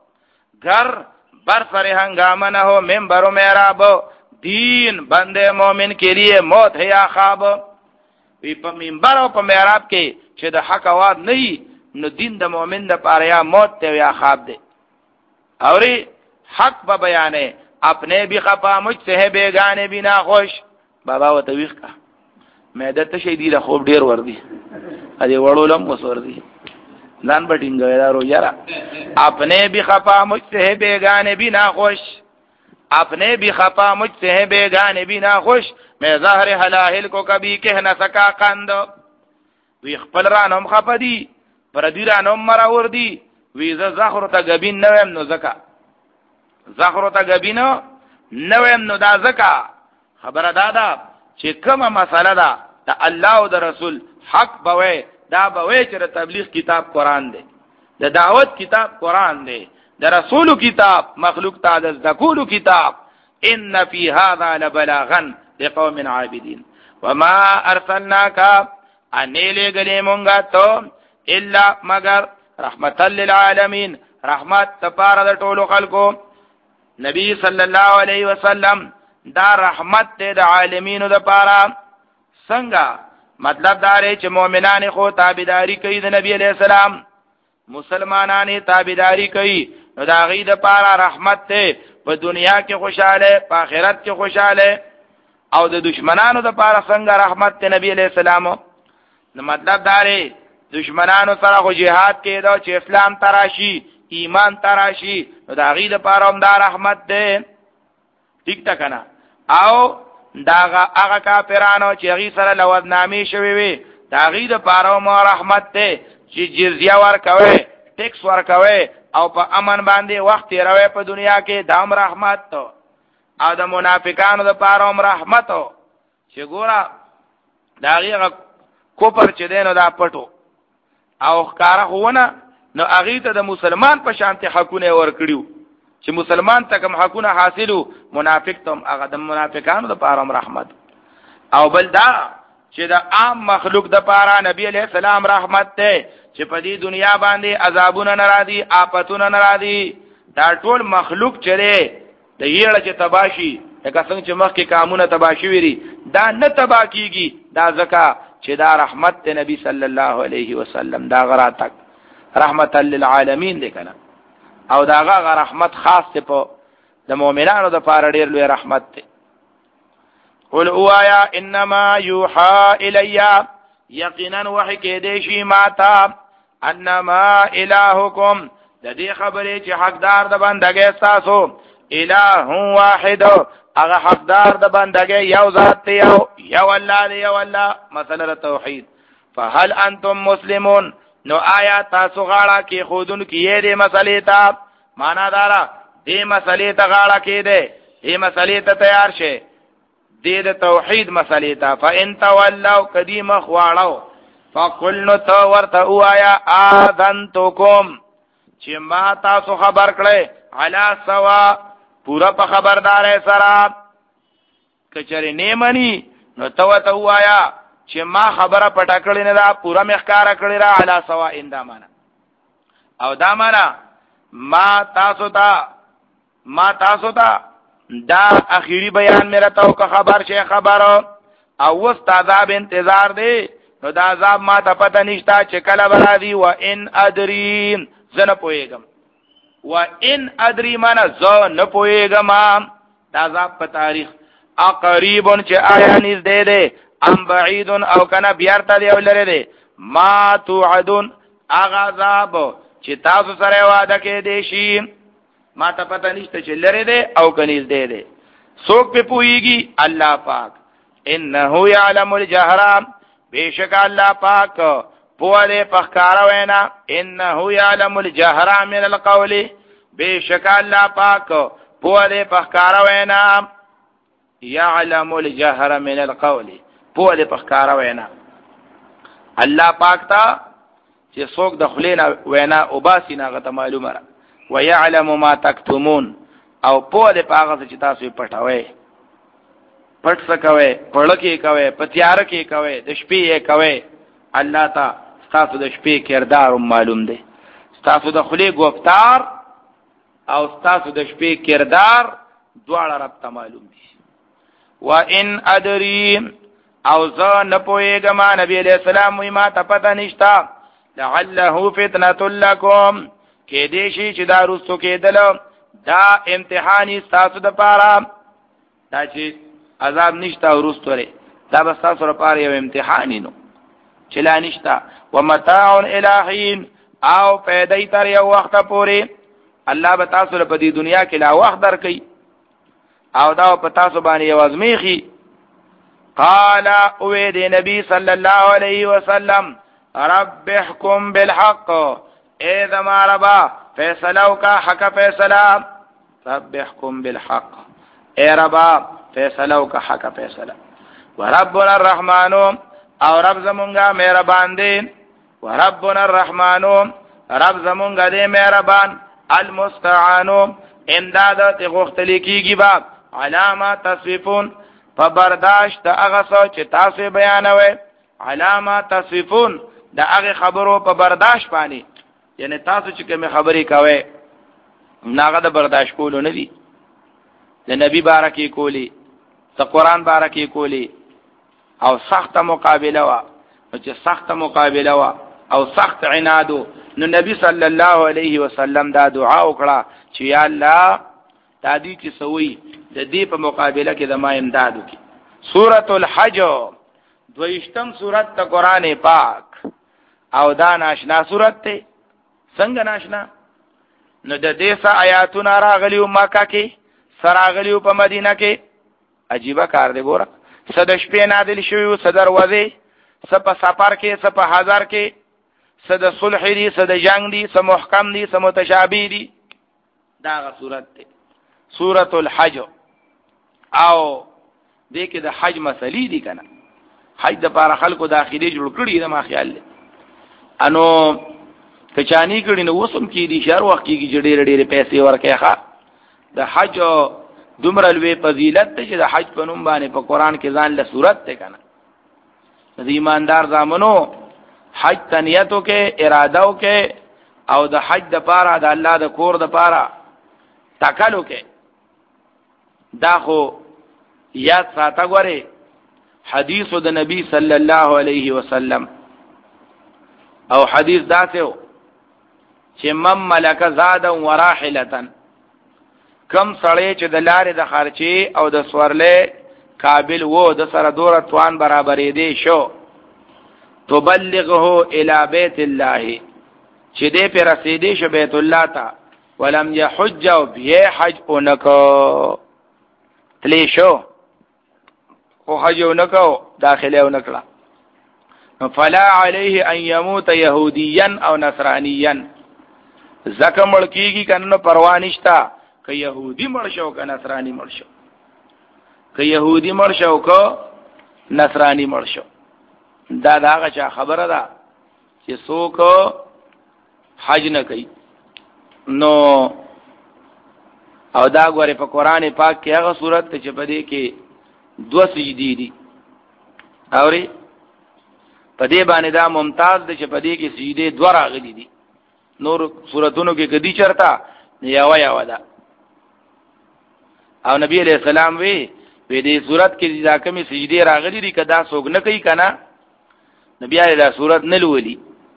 گر بر سره هنگامه نه ہو منبر و محراب دین بندے مومن کے لیے موت ہے یا خواب وی په منبر او په محراب کې چې د حق आवाज نه نو دین د مومن د پاره یا موت ته یا خواب دی اوری حق به بیانې اپنے بھی خفا مجھ سے ہے بیگانے بھی ناخوش بابا و تویخ کا معده ته شي دی له خوب ډیر ور دي ا دې وړولم وسور دي ځان بټینګوي دا رو یارا اپنے بھی خفا مجھ سے ہے بیگانے بھی ناخوش اپنے بھی خفا مجھ سے ہے بیگانے بھی ناخوش میں ظاہر حلاہل کو کبھی کہہ نہ سکا قند وی خپل رانم خپدی پر دی رانم مراور دی وی ز زخر ته غبین نویم نو زکا زخر ته غبین نویم نو دا زکا خبره دادا چې کومه مسله ده د الله او د رسول حق بوي دا بوي چې تبلیغ کتاب قران دی د دعوت کتاب قران دی د رسول کتاب مخلوق تعالی ذکول کتاب ان فی هذا لبلاغا لقوم عابدین وما ارسلناک ان لګلې مونږه ته الا مگر رحمت للعالمین رحمت تپاره د ټولو خلکو نبی صلی الله علیه وسلم دا رحمت ته د عالمینو د پاره څنګه مطلب دا لري چې مؤمنان خو تابعداري کوي د نبی علیہ السلام مسلمانانه تابعداري کوي نو دا غي د پاره رحمت ته په دنیا کې خوشاله په آخرت کې خوشاله او د دشمنانو د پاره څنګه رحمت ته نبی علیہ السلام نو مطلب دا لري دشمنانو سره خو jihad کې دا چې اسلام تراشي ایمان تراشي نو دا غي د پاره هم دا رحمت ده ٹھیک تا کنه او داغه هغه کافرانو چې غي سره لوذنامي شوي وي دا غي د پاره مو رحمت ته چې جزیه ورکوي ټیکس ورکوي او په امن باندې وخت تیروي په دنیا کې دام رحمت ته او د منافقانو د پاره هم رحمت چې ګورا دا غي کوپر چې دینو دا پټو او ښکارا هونه نو هغه ته د مسلمان په شانته حقونه ورکړیو چې مسلمان ته کوم حقونه حاصلو منافق ته هغه د منافقانو د پاره رحمت او بل دا چې د عام مخلوق د پاره نبی علیہ السلام رحمت ته چې په دې دنیا باندې عذابونه ناراضي آفتونه ناراضي دا ټول مخلوق چره د یړه چې تباشي لکه څنګه چې مخکې کامونه تباشي وری دا نه تبا کیږي دا زکا چې دا رحمت ته نبی صلی الله علیه وسلم دا غرا تک رحمت للعالمین دی کنه او دا غا رحمت خاص ته په د مؤمنانو د پاره ډیر لوی رحمت ته قل اوایا انما یوحى الیا یقینا وحی کې دی شی ماتا انما الہکم د دې خبرې چې حقدار د بندګۍ تاسو الہ واحد هغه حقدار د بندګۍ یو ذات دی یو یو الله دی یو الله مسله توحید فهل انتم مسلمون نو آیا تاسو غاړه کې خودن کې دې مسلې ته معنا دارا دې مسلې ته غاړه کې دې دې مسلې ته تیار شه دې د توحید مسلې ته فان تولوا قدیم خواړو فقل نو تو ورته وایا اذنتکم چې ما تاسو خبر کړې علا سوا پورا په خبردارې سره کچره نیمنی نو تو ته وایا چې ما خبره پټه کړې نه دا پورا مخکاره کړې را علا سوا انده معنا او دا معنا ما تاسو ته ما تاسو ته دا اخیری بیان میرا تو که خبر شه خبر او وست عذاب انتظار دی نو دا عذاب ما ته پته نشتا چې کله برادي و ان ادرین زنه پويګم و ان ادری معنا ز نه پويګم دا عذاب په تاریخ اقریبون چې آیا نږدې دی ام بعیدون او کنه بیارته دی ولره دی ما توعدون اغه عذاب چې تاسو سره وعده کې دی شي ما ته پته نشته چې لره دی او کنيز دی دی څوک په پويږي الله پاک انه يعلم الجهر بیشک الله پاک په دې پخکارا وینا انه يعلم الجهر من القول بیشک الله پاک په دې پخکارا وینا يعلم الجهر من القول په دې پخکارا وینا الله پاک ته چې څوک د خلینا وینا او باسی نه غته معلومه را ويعلم ما تكتمون او په دې پاغه چې تاسو پټوي پټ سکوي پړکې کوي پتیار کې کوي د شپې کوي الله تا تاسو د شپې کردار معلوم دی تاسو د خلی گفتار او تاسو د شپې کردار دواړه رب ته معلوم دي وان ادري او ز نه پويګم نبی عليه السلام وي ما ته پته نشتا لعله فتنه لكم کې دې شي چې دا رستو کېدل دا امتحاني تاسو د پاره دا چې عذاب نشتا ورستوري دا به تاسو لپاره یو امتحان نو چلا نشتا ومتاع الہین او پیدای تر یو وخت پورې الله به تاسو په دې دنیا کې لا وخت درکې او دا په تاسو باندې یو ازمیخي قال او دې نبی صلی الله علیه وسلم رب احكم بالحق اے زما ربا فیصلو کا حق فیصلہ رب احكم بالحق اے ربا فیصلو کا حق فیصلہ وربنا الرحمن او رب زمونگا مہربان دے وربنا الرحمن رب زمونگا دے مہربان المستعان امداد تغختلی کی گی باب علامات تصویفون فبرداشت اغسو چه تاسو بیانوے علامات تصویفون دا اغی خبرو په برداشت پانی یعنی تاسو چې کوم خبرې کوي ناغه د برداشت کولو نه دي د نبی بارکی کولی د قران بارکی کولی او سخت مقابله وا چې سخت مقابله وا او سخت عنادو نو نبی صلی الله علیه وسلم دا دعا وکړه چې یا الله تادی کی سوی د دې په مقابله کې د ما امداد وکي سورۃ الحج دویشتم سورۃ د قران پاک او دا ناشنا سورۃ ته څنګه ناشنا نو د دې سه آیاتونه راغلیو مکه کې سراغلیو په مدینه کې عجیب کار دی ګوره صد شپې نازل شوی صدر وځي سپ سفر کې سپ هزار کې صد صلح دی صد جنگ دی سم محکم دی سم متشابه دی دا غ صورت دی سورۃ الحج او دې کې د حج مسلې دي کنه حج د بار خلکو داخلي جوړ کړی د ما خیال له انو کچانی کړي نو وسم کې دي شهر وخت کې جوړې ډېرې پیسې ورکه ښه د حج دومره لوی فضیلت ته چې د حج په نوم باندې په قران کې ځان له صورت ته کنه د ایماندار زامنو حج تنیتو کې ارادو کې او د حج د پاره د الله د کور د پاره تکلو کې دا خو یاد ساته غوري حدیث د نبی صلی الله علیه وسلم او حدیث داسو چې مم ملک زادا وراحلتا کم سړی چې د لارې د خرچي او د سورلې قابل وو د سره دوره توان برابرې دی شو تبلغه الى بیت الله چې دې پر رسیدې شو بیت الله ته ولم يحج او به حج اونکو تلی شو او حج اونکو داخله اونکلا فلا عليه ان يموت يهوديا او نصرانيا زکه ملکیږي کنه پروا نشتا که يهودي مړ شو که نصراني مړ شو که يهودي مړ شو که نصراني مړ شو دا داغه چا خبره ده چې څوک حج نه کوي نو او دا غوړې په قران پاک کې هغه صورت ته چې په دې کې دو سجدي دي اوري په دې باندې دا ممتاز دي چې په دې کې سجدي دوه راغلي دي نور سوراتونو کې کدي چرتا یاوا یاوا ده او نبی علیہ السلام وی په دې صورت کې دا کومې سجدي راغلي دي کدا څوک نه کوي کنه نبی علیہ صورت نه لولي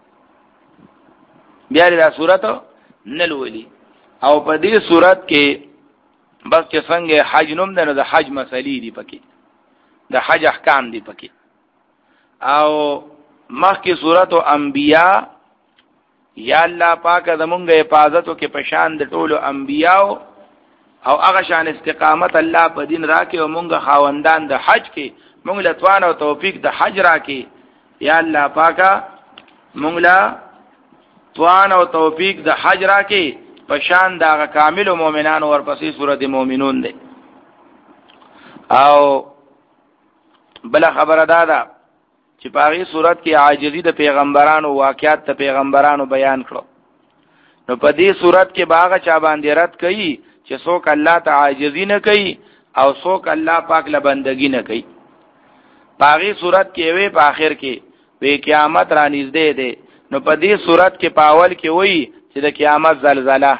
بیا علیہ صورت نه لولي او په دې صورت کې بس چې څنګه حج نوم ده نو د حج مسلې دي پکې د حج احکام دي پکې او مخکې صورت انبیاء یا الله پاک زمونږه حفاظتو کې پشان د ټولو انبیاء او هغه شان استقامت الله په دین راکې او مونږه خاوندان د حج کې مونږ له توان او توفیق د حج راکې یا الله پاکا مونږ له توان او توفیق د حج راکې پشان دا کامل مؤمنان ورپسې سورۃ المؤمنون ده او بل خبره دا ده چې په هغه صورت کې عاجزی د پیغمبرانو واقعات د پیغمبرانو بیان کړو نو په دې صورت کې باغ چا باندې رد کړي چې څوک الله ته عاجزی نه کوي او څوک الله پاک له بندگی نه کوي په هغه صورت کې وی په آخر کې وی قیامت را نږدې ده نو په دې صورت کې پاول کې وی چې د قیامت زلزلہ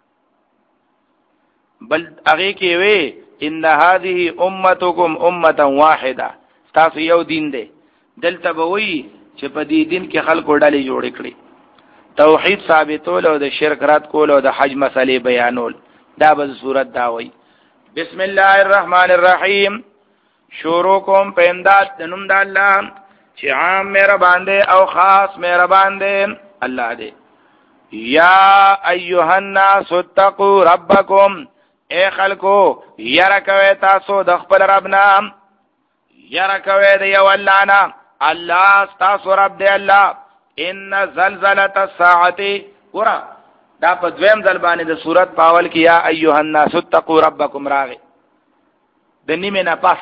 بل هغه کې وی ان هذه امتکم امه واحده تاسو یو دین دی دلته به وی چې په دې دین کې خلکو ډلې جوړ کړي توحید ثابتول او د شرک رد کول او د حج مسلې بیانول دا به صورت دا وی بسم الله الرحمن الرحیم شروع کوم په امداد د نوم د الله چې عام مهربان دی او خاص مهربان دی الله دی یا ایها الناس اتقوا ربکم اے خلکو یرا کوي تاسو د خپل رب نام یرا کوي دی یو الله نام الله تاسو رب دی الله ان زلزله الساعه ورا دا په دویم ځل باندې د صورت پاول کې یا ایها الناس اتقوا ربکم راغی د نیمه نه پس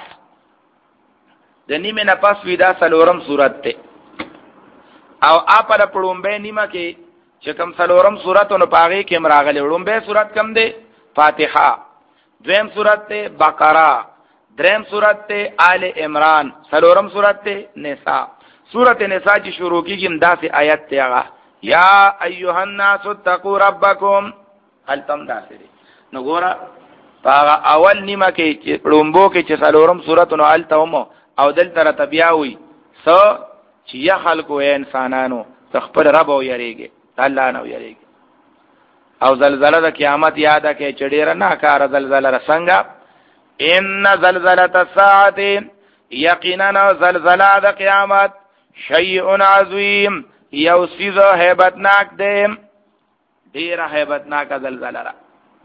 د نیمه نه پس ودا سلورم صورت ته او اپل پړومبه نیمه کې چې کوم سلورم صورتونو پاغي کې مراغله وړومبه صورت کم دی فاتحه دویم صورت ته بقره دریم صورت ته آل عمران سلورم صورت ته نساء سورۃ نساء چې شروع کیږي داسې آیت ته هغه یا ایها الناس اتقوا ربکم التم داسې نو ګوره هغه اول نیمه کې چې وړومبو کې چې سلورم صورتونو التهم او دل تر تبیاوي سو چې یا خلکو انسانانو تخبر رب او یریږي الله نو یریږي او زلزلہ د قیامت یاد کې چډیر نه کار زلزلہ رسنګا ان زلزلہ الساعه یقینا زلزلہ د قیامت شیء عظیم یو سیز هیبتناک دی ډیر هیبتناک زلزلہ را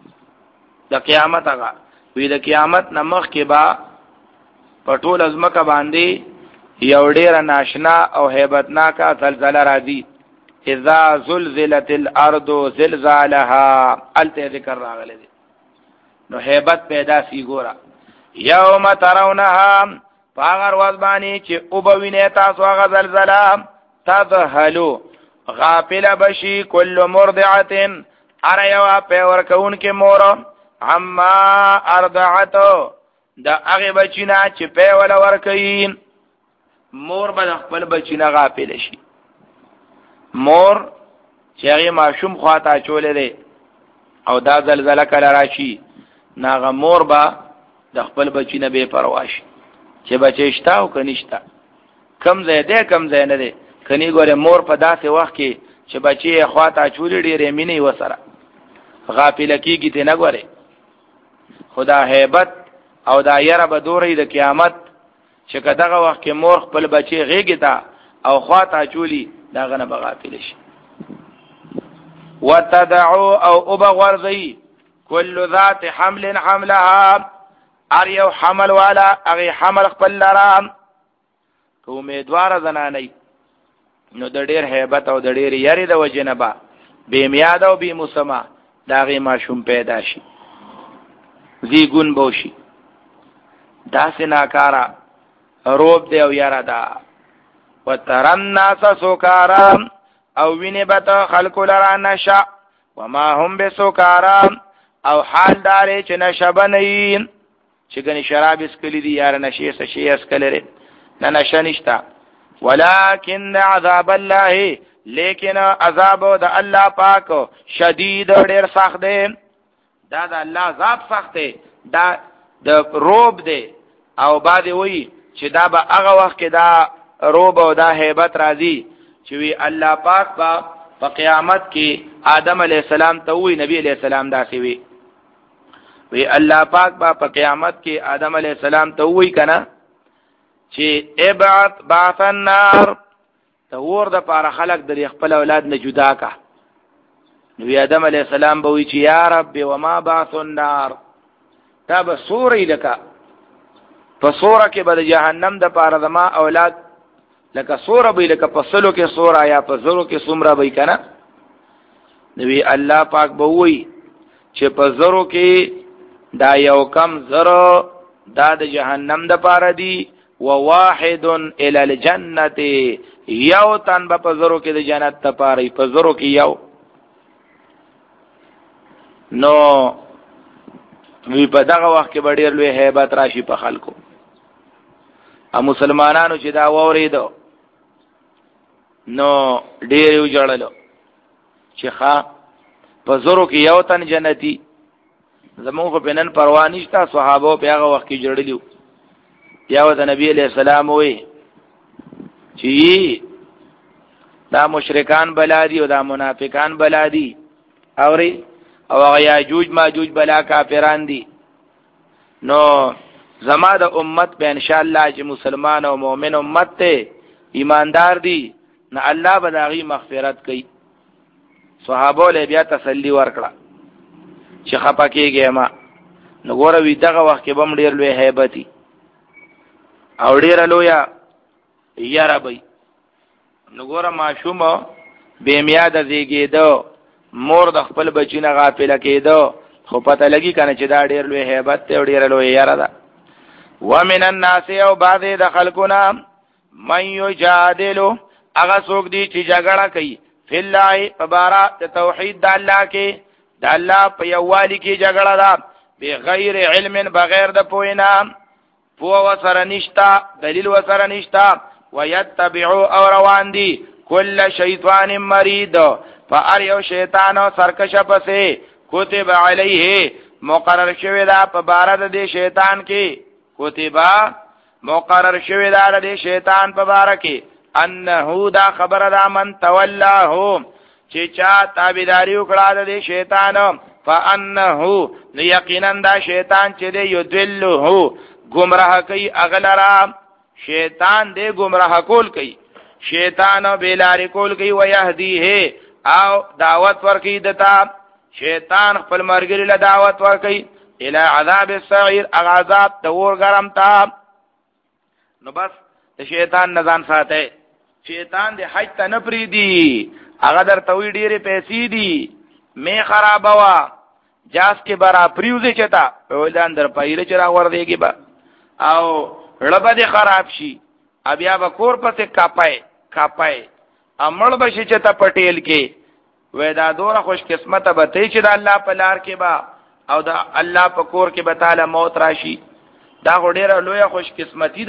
د قیامت هغه وی د قیامت نمخ کې با پټول ازمکه باندې یو ډیر ناشنا او هیبتناک زلزلہ راځي اذا زلزلت الارض زلزالها الته ذکر راغله دي نو hebat پیدا سی ګورا یوم ترونها فاغر وزبانی چې او بوینه تاسو هغه زلزلہ تذهلوا غافل بشي كل مرضعه ار یو په ورکون کې مور عما ارضعت دا هغه بچینا چې په ولا ورکین مور به خپل بچی نه غافل شي. مور چې هغه ماشوم خواته چولې دی او دا زلزلہ کله راشي ناغه مور به د خپل بچی نه بے پروا شي چې بچی شتا او کنيشتا کم ځای دی کم ځای نه دی. کني ګوره مور په داسې وخت کې چې بچی خواته چولې ډېرې مینې وسره غافل کیږي ته نه ګوره. خدا hebat او دا یره به دورې د قیامت چې کداغه وخت کې مور خپل بچی غېږی تا او خواته چولی دا غنه بغافل شي. وتدعو او ابغرزي كل ذات حمل حملها ار یو حمل والا اغه حمل خپل لرام کو امیدوار زنانه نو د ډېر hebat او د ډېر یری د وجنبا بے میاد او بے مسما داغه ماشوم پیدا شي زی ګون بوشي داسې ناکارا روب دی او یاره دا. وترن ناس سکارا او ویني بت خلق لرا نشا وما هم بسکارا او حال داري چې نشبنین چې ګني شراب اسکلی دی یاره نشي څه شي اسکلره نه نشه نشتا. ولكن عذاب الله لیکن عذاب د الله پاک شدید ډېر سخت دی. دا د الله عذاب سخت دی دا د روب دی او بعد وی چې دا به هغه وخت کې دا روب او دا hebat راځي چې وی الله پاک با په قیامت کې آدم علی السلام ته وی نبی علی السلام دا سی وی وی الله پاک با په قیامت کې آدم علی السلام ته وی کنه چې ابعث بعث النار ته ور د پاره خلق د خپل اولاد نه جدا کا. نبی آدم علی السلام به وی چې یا رب وما بعث النار تا به سورې لکه په سوره کې به جهنم د پاره زما اولاد لکه سوره به لکه په سلو کې سوره یا په زرو کې سمره به کنه. نبی الله پاک به وی چې په زرو کې دا یو کم زرو دا د جهنم د پاره دی و واحد الى الجنه یو تن به په زرو کې د جنت ته پاره په زرو کې یو. نو وی په دغه وخت کې ډېر لوی hebat راشي په خلکو. ا مسلمانانو چې دا وریدو نو ډېر یو جړلو چې ښا په زورو کې یو تن جنتی زموږ په نن پروا نشته. صحابه په هغه وخت کې جړلیو یا د نبی علیہ السلام وی چې دا مشرکان بلادي او دا منافقان بلادي اوري او هغه یاجوج ماجوج بلا کافران دي. نو زما د امت به ان شاء الله چې مسلمان او مؤمن امت ته ایماندار دي نه الله به داغي مغفرت کوي. صحابه له بیا تسلی ورکړه چې خپه کېږي ما نو ګوره وی دغه وخت کې بم ډیر لوی hebatي او ډیر لویا یاره بي نو ګوره ماشوم بے میاد زیږیدو مور د خپل بچی نه غافل کېدو خو پته لګي کنه چې دا ډیر لوی hebat ته ډیر لوی یاره ده. ومن الناس او بعض د خلقنا من یجادل اغه څوک دي چې جګړه کوي فی الله تبارا توحید د الله کې د الله په یووالي کې جګړه ده بغیر علم بغیر د پوینا پو وسره نشتا دلیل وسره نشتا ويتبعوا او روان دي کل شیطان مرید فار یو شیطان سرکش پسې کتب علیه مقرر شوی دا په بار د شیطان کې کتبا مقرر شوی دا د شیطان په بار کې انه دا خبر دا من تولاه چې چا تابعداري وکړه د شیطان فانه یقینا دا شیطان چې دی یذلته گمراه کوي اغلرا شیطان دې گمراه کول کوي شیطان بیلاری کول کوي ويهديه او دعوت ورکي دتا شیطان خپل مرګري له دعوت ورکي الى عذاب السعير عذاب تور ګرم تا. نو بس د شیطان نزان ساته شیطان دې حج ته نه پریدي هغه در توي ډېرې پیسې دي می خرابوا جاس کې برا پریوزه چتا ولدان در پایره چر اور دیږي با او لبه دې خراب شي بیا به کور پسې کاپای کاپای امړ بشي چتا پټیل کې وې دا دوره خوش قسمته به ته چې د الله په لار کې با او د الله په کور کې به تعالی موت راشي دا ډېره لویه خوش قسمتي ده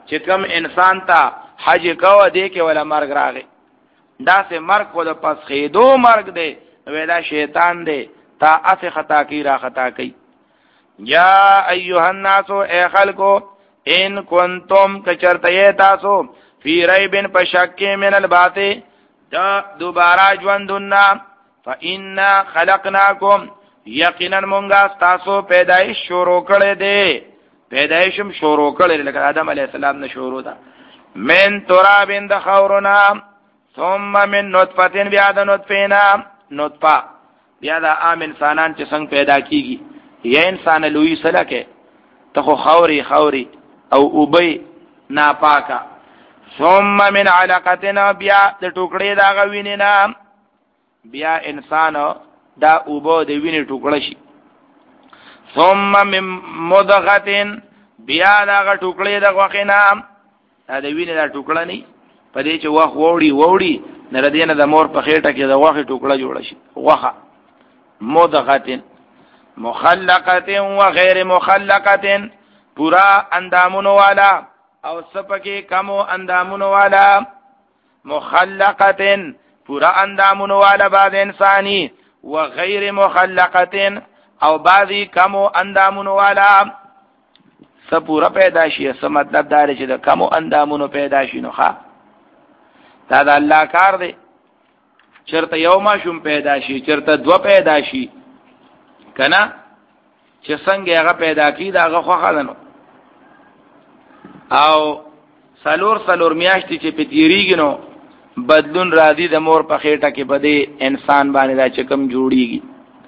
چې کوم انسان ته حج کوه دی کې ولا مرګ راغی دا سه مرګ کو د پس خېدو مرګ دی ویلا شیطان دی تا اف خطا کی را خطا کی یا ایها الناس ای خلقو ان کنتم کچرته تاسو فی ریب پشک من البات دا دوبارہ ژوندنا فإنا خلقناکم یقینا مونږه تاسو پیدایش شروع کړې ده پیدایشم شروع کړل لکه آدم علی السلام نه شروع ده من تراب د خورنا ثم من نطفه بیا د نطفینا نطفه بیا د عام انسانان چې څنګه پیدا کیږي یا انسان لوی سلکه ته خو خوري خوري او اوبي ناپاکه ثم من علقه بیا د ټوکړې دا غوینینا بیا انسان دا اوبو د وینې ټوکړه شي ثم من مضغه بیا دا ټوکړې د غوښینا دا د وینې دا ټوکړه نه پدې چې واخ ووري ووري نه ردینه د مور په خېټه کې د غوښې ټوکړه جوړ شي غوښه مضغه مخلقه و غیر مخلقه پورا اندامونو والا او سپکه کمو اندامونو والا مخلقه پورا اندامونو والا بعد انسانی و غیر مخلقه او بعضی کمو اندامونو والا سب پورا پیدا شي څه مطلب دا چې د کمو اندامونو پیدا شي نو ښا دا د الله کار دی چرته یو ماشوم پیدا شي چرته دو پیدا شي کنه چې څنګه هغه پیدا کی دا هغه خو خلنو او سلور سلور میاشتې چې پتیریږي نو بدلون راځي د مور په خېټه کې بده انسان باندې دا چې کم جوړیږي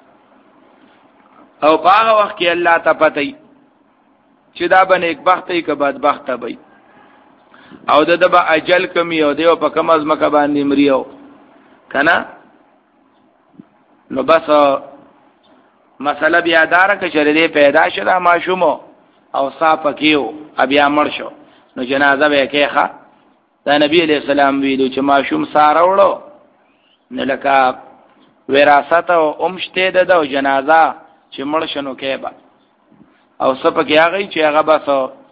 او په هغه وخت کې الله ته پته چې دا باندې یک بخت ای که بدبخت وي او د دبا اجل کمی او دیو په کم از مکه باندې مریو کنه نو بس مسله بیا دار که چره پیدا شدا ماشوم او صاف کیو بیا مړ شو نو جنازه به کېخه دا نبی علیہ السلام ویلو چې ماشوم ساره وړو نه لکه وراثت او امشته ده او جنازه چې مړ شنو کېبا او سپه کې هغه چې هغه بس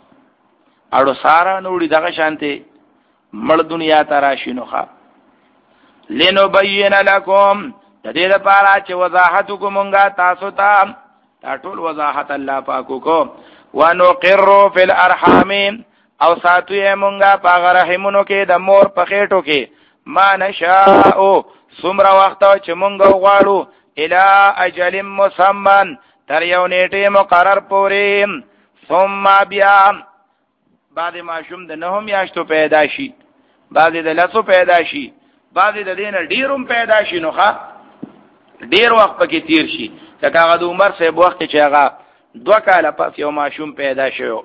اړو ساره نوړي دغه شانته مړ دنیا ته راشي نو ښا لنو بین لکم د دې لپاره چې وضاحت کومه تاسو ته تا ټول وضاحت الله پاکو کو ونقر فی الارحام او ساتو یې مونږه په رحمونو کې د مور په خېټو کې ما نشاء سمره وخت چې مونږ غواړو الی اجل مسمن تر یو نیټه مقرر پورې ثم بیا بعد ماشوم د نهم یاشتو پیدا شي بعد د لاسو پیدا شي بعد د دین ډیروم پیدا شي نو ښا ډیر وخت پکې تیر شي لکه هغه د عمر صاحب وخت چې هغه دو کاله پس یو ماشوم پیدا شو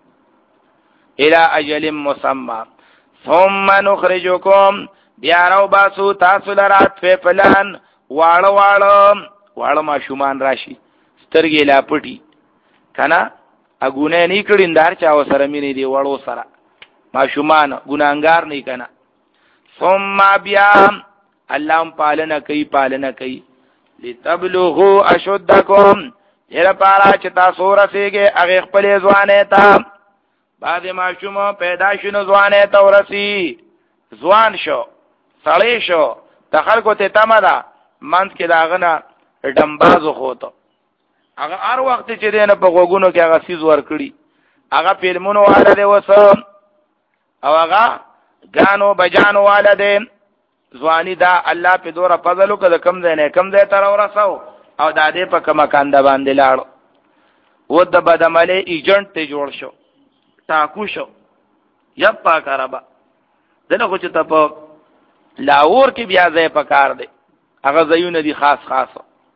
الى اجل مسمى ثم نخرجكم بیا راو باسو تاسو لرات په پلان واړه واړه واړه ماشومان راشي سترګې لا پټي کنه اګونه نه کړیندار چا وسره مینې دی وړو سره ماشومان ګناګار نه کنه ثم بیا الله پالنه کوي پالنه کوي لتبلغوا اشدکم هر پارا چې تاسو رسیږئ هغه خپل ځوانه ته بعد ماشوم پیدا شنو ځوانه ته ورسی ځوان شو سړی شو د خلکو ته تمره منځ کې داغنه ډمبازو خوته هغه هر وخت چې دینه په غوګونو کې هغه سیز ور کړی هغه فلمونو والا دی وسه او هغه غانو بجانو والا دی ځواني دا الله په دوره فضل وکړه کم ځای نه کم ځای تر ورساو او د دې په کومه کاند باندې لاړ و د بدعمله ایجنټ ته جوړ شو ټاکو شو یب پاکاربا دنه خو چې ته په لاور کې بیا ځای پکار دی هغه ځایونه دي خاص خاص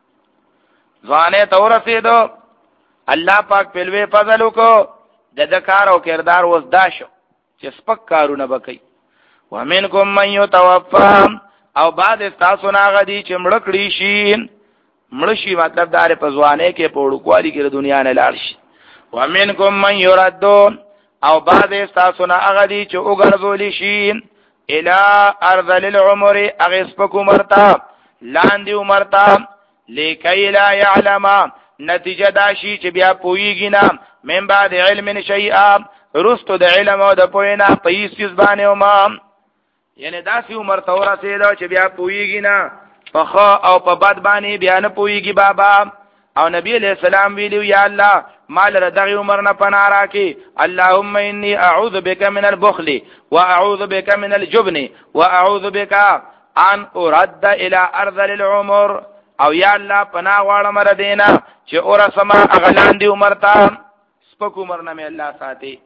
ځوانه تورسیدو الله پاک په لوی فضل وکړو د ذکر او کردار وس داشو چې سپک کارونه وکړي ومنکم من یتوفى او بعد تاسو نه غدي چې مړ کړی شي مړ شي مطلب دار په ځوانه کې په وړوکوالي کې د دنیا نه لاړ شي ومنکم من يرد او بعد تاسو نه غدي چې وګرځول شي الى ارذل العمر اغسبک مرتا لاندې عمرتا لکي لا يعلم نتیجه دا شي چې بیا پويږي نه من بعد علم شيئا رستو د علم او د پوینا په هیڅ باندې او ما یعنی داسې عمر ته ورسېدو چې بیا پویږي نه په خو او په بد باندې بیا نه پویږي بابا. او نبی علیہ السلام ویلو یا الله مال ردغی عمر نه پناه راکې اللهم انی اعوذ بک من البخل واعوذ بک من الجبن واعوذ بک ان ارد الى ارذل العمر. او یا الله پناه غواړم را دینا چې اور سما اغلان دی عمر ته سپک عمر نه مې الله ساتي.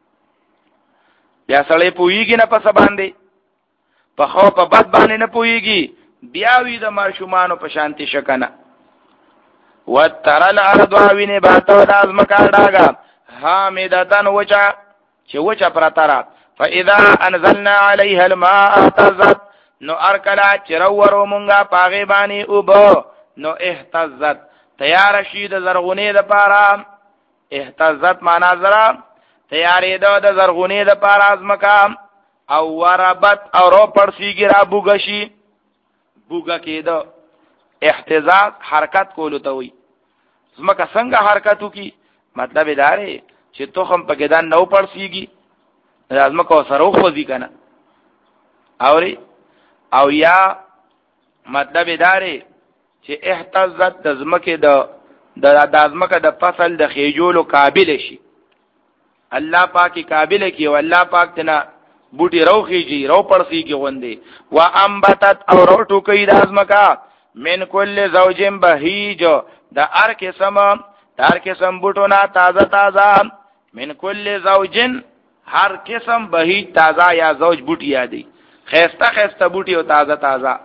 بیا سړی پویږي نه پس باندې په خو په بد باندې نه پویږي بیا وی د ماشومانو په شانتی شکنه وتر الارض وینه باتو د ازمکا ډاګه حامدتن وچا چې وچا پرتارا فاذا انزلنا عليها الماء اهتزت نو ارکلا چرورو مونږه پاغه باندې وبو نو اهتزت تیار شي د زرغونی د پاره. اهتزت معنا زرا تیارې د زرغونی د پاره ازمکا او وربت او رو پړسیږي را بوګشي بوګه کېدو. احتزاز حرکت کولو ته وي. زمکه څنګه حرکتو کی مطلب دا دی چې تخم په ګدان نو پړسیږي زمکه سره خوځي کنه اوري او یا مطلب دا دی چې احتزت د زمکه د د زمکه د فصل د خېجولو قابل شي. الله پاکي قابل کی او الله پاک تنا بوټي روخيږي رو پړسیږي غوندي وانبتت او رو ټوکې د ازمکا من کل زوجین بهیج د هر قسم د هر قسم بوټونه تازه تازه من کل زوجین هر قسم بهیج تازه یا زوج بوټي یادي خيسته خيسته بوټي او تازه تازه.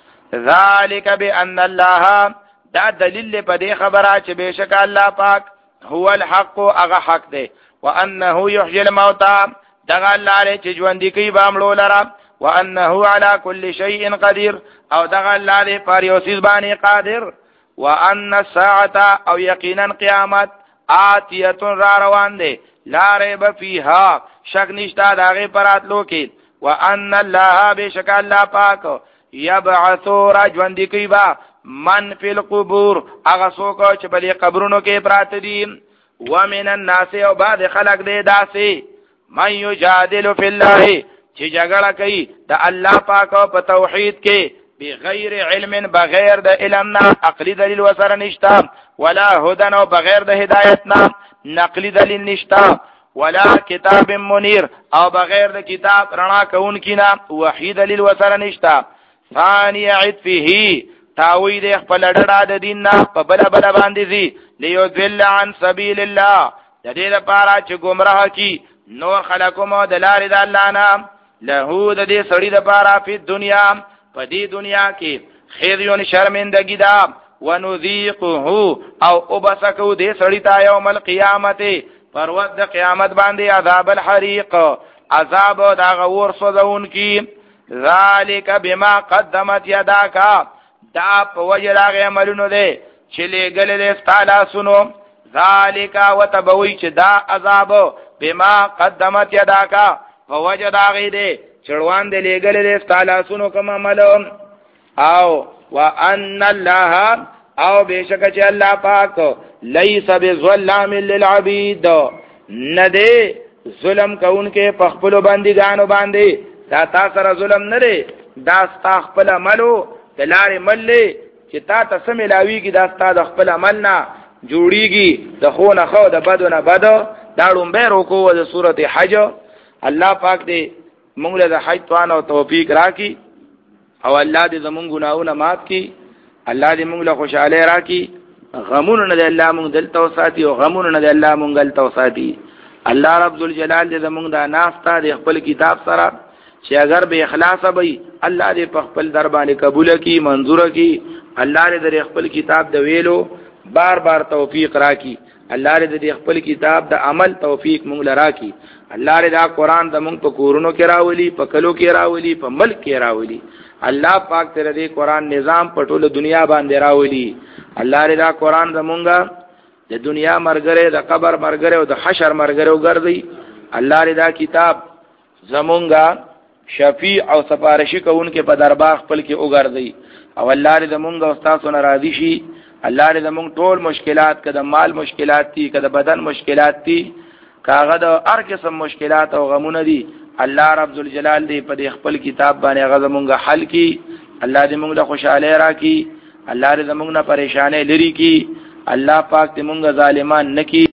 ذالک بان الله دا دلیل په دې خبره چې بشک الله پاک هو الحق اغه حق دی وانه يحيي الموتى دغه الله چې ژوند کوي بامړو لرا وانه على كل شيء قدير او دغه الله پر یو څه باندې قادر وان الساعه او یقینا قیامت آتیه را روان دي لا ریب فیها شک نشتا دغه پراتلو کې وان الله بشک الله پاک یبعث رجوان کوي با من فی القبور هغه څوک چې بلې قبرونو کې پراته دي ومن الناس او بعد خلق دې داسې من یجادل فی الله چې جګړه کوي د الله پاک په توحید کې بغیر علم بغیر د علم نه عقلی دلیل وسره نشتا ولا هدن او بغیر د هدایت نه نقلی دلیل نشتا ولا کتاب منیر او بغیر د کتاب رڼا کون کینا وحی دلیل وسره نشتا. ثانی عطفه تاوی د خپل ډډه د دین نه په بل بل باندې زی لیذل عن سبیل الله د دې لپاره چې گمراه کی نور خلقو د لارې د الله نه له د دې سړی د پاره په دنیا په دې دنیا کې خیریون شرمندگی دا ونذيقه او وبسکو دې سړی ته یوم القیامت پر ورځ د قیامت باندې عذاب الحریق عذاب دا غور سوزون کی ذالک بما قدمت یداک دا په وجه دا عملونو دې چې لګل دې تعالی سنو ذالک وتبوی چې دا عذاب بما قدمت یداک په وجه دا غې دې چړوان دې لګل دې تعالی سنو کوم عمل او وان الله او بشک چې الله پاک لیس بظلام للعبید ندی ظلم کونکه په خپل بندګانو باندې دا تا سره ظلم نه دی دا ستا خپل عملو د لارې ملې چې تا ته سم ملاویږي دا ستا د خپل عمل نه جوړیږي د خو نه خو د بدو نه بدو دا لومبه رکوع د سورته حج. الله پاک دې موږ له حج توان او توفیق راکړي او الله دې زموږ ګناهونه معاف کړي. الله دې موږ له خوشاله راکړي غمونه نه الله موږ دلته وساتي او غمونه نه الله موږ دلته وساتي. الله رب ذل جلال دې زموږ د نافتا د خپل کتاب سره چې اگر به اخلاص وي الله دې په خپل در باندې قبول کړي منظور کړي. الله دې د خپل کتاب د ویلو بار بار توفیق راکړي. الله دې خپل کتاب د عمل توفیق موږ لراکړي. الله دې دا قران د موږ په کورونو کې راولي په کلو کې راولي په ملک کې راولي. الله پاک تر دې قران نظام په ټوله دنیا باندې راولي. الله دې دا قران زمونږه د دنیا مرګره د قبر مرګره او د حشر مرګره وګرځي. الله دې دا کتاب زمونږه شفیع او سفارشی کوونکې په دربار خپل کې وګرځي او الله دې زمونږه استادونه راضي شي. الله دې زمونږ ټول مشکلات کده مال مشکلات دي کده بدن مشکلات دي کاغه د هر قسم مشکلات او غمونه دي الله رب ذوالجلال دې په خپل کتاب باندې هغه زمونږه حل کی الله دې موږ له خوشاله راکړي الله دې زمونږ نه پریشانې لري کی الله پاک دې موږ ظالمان نکي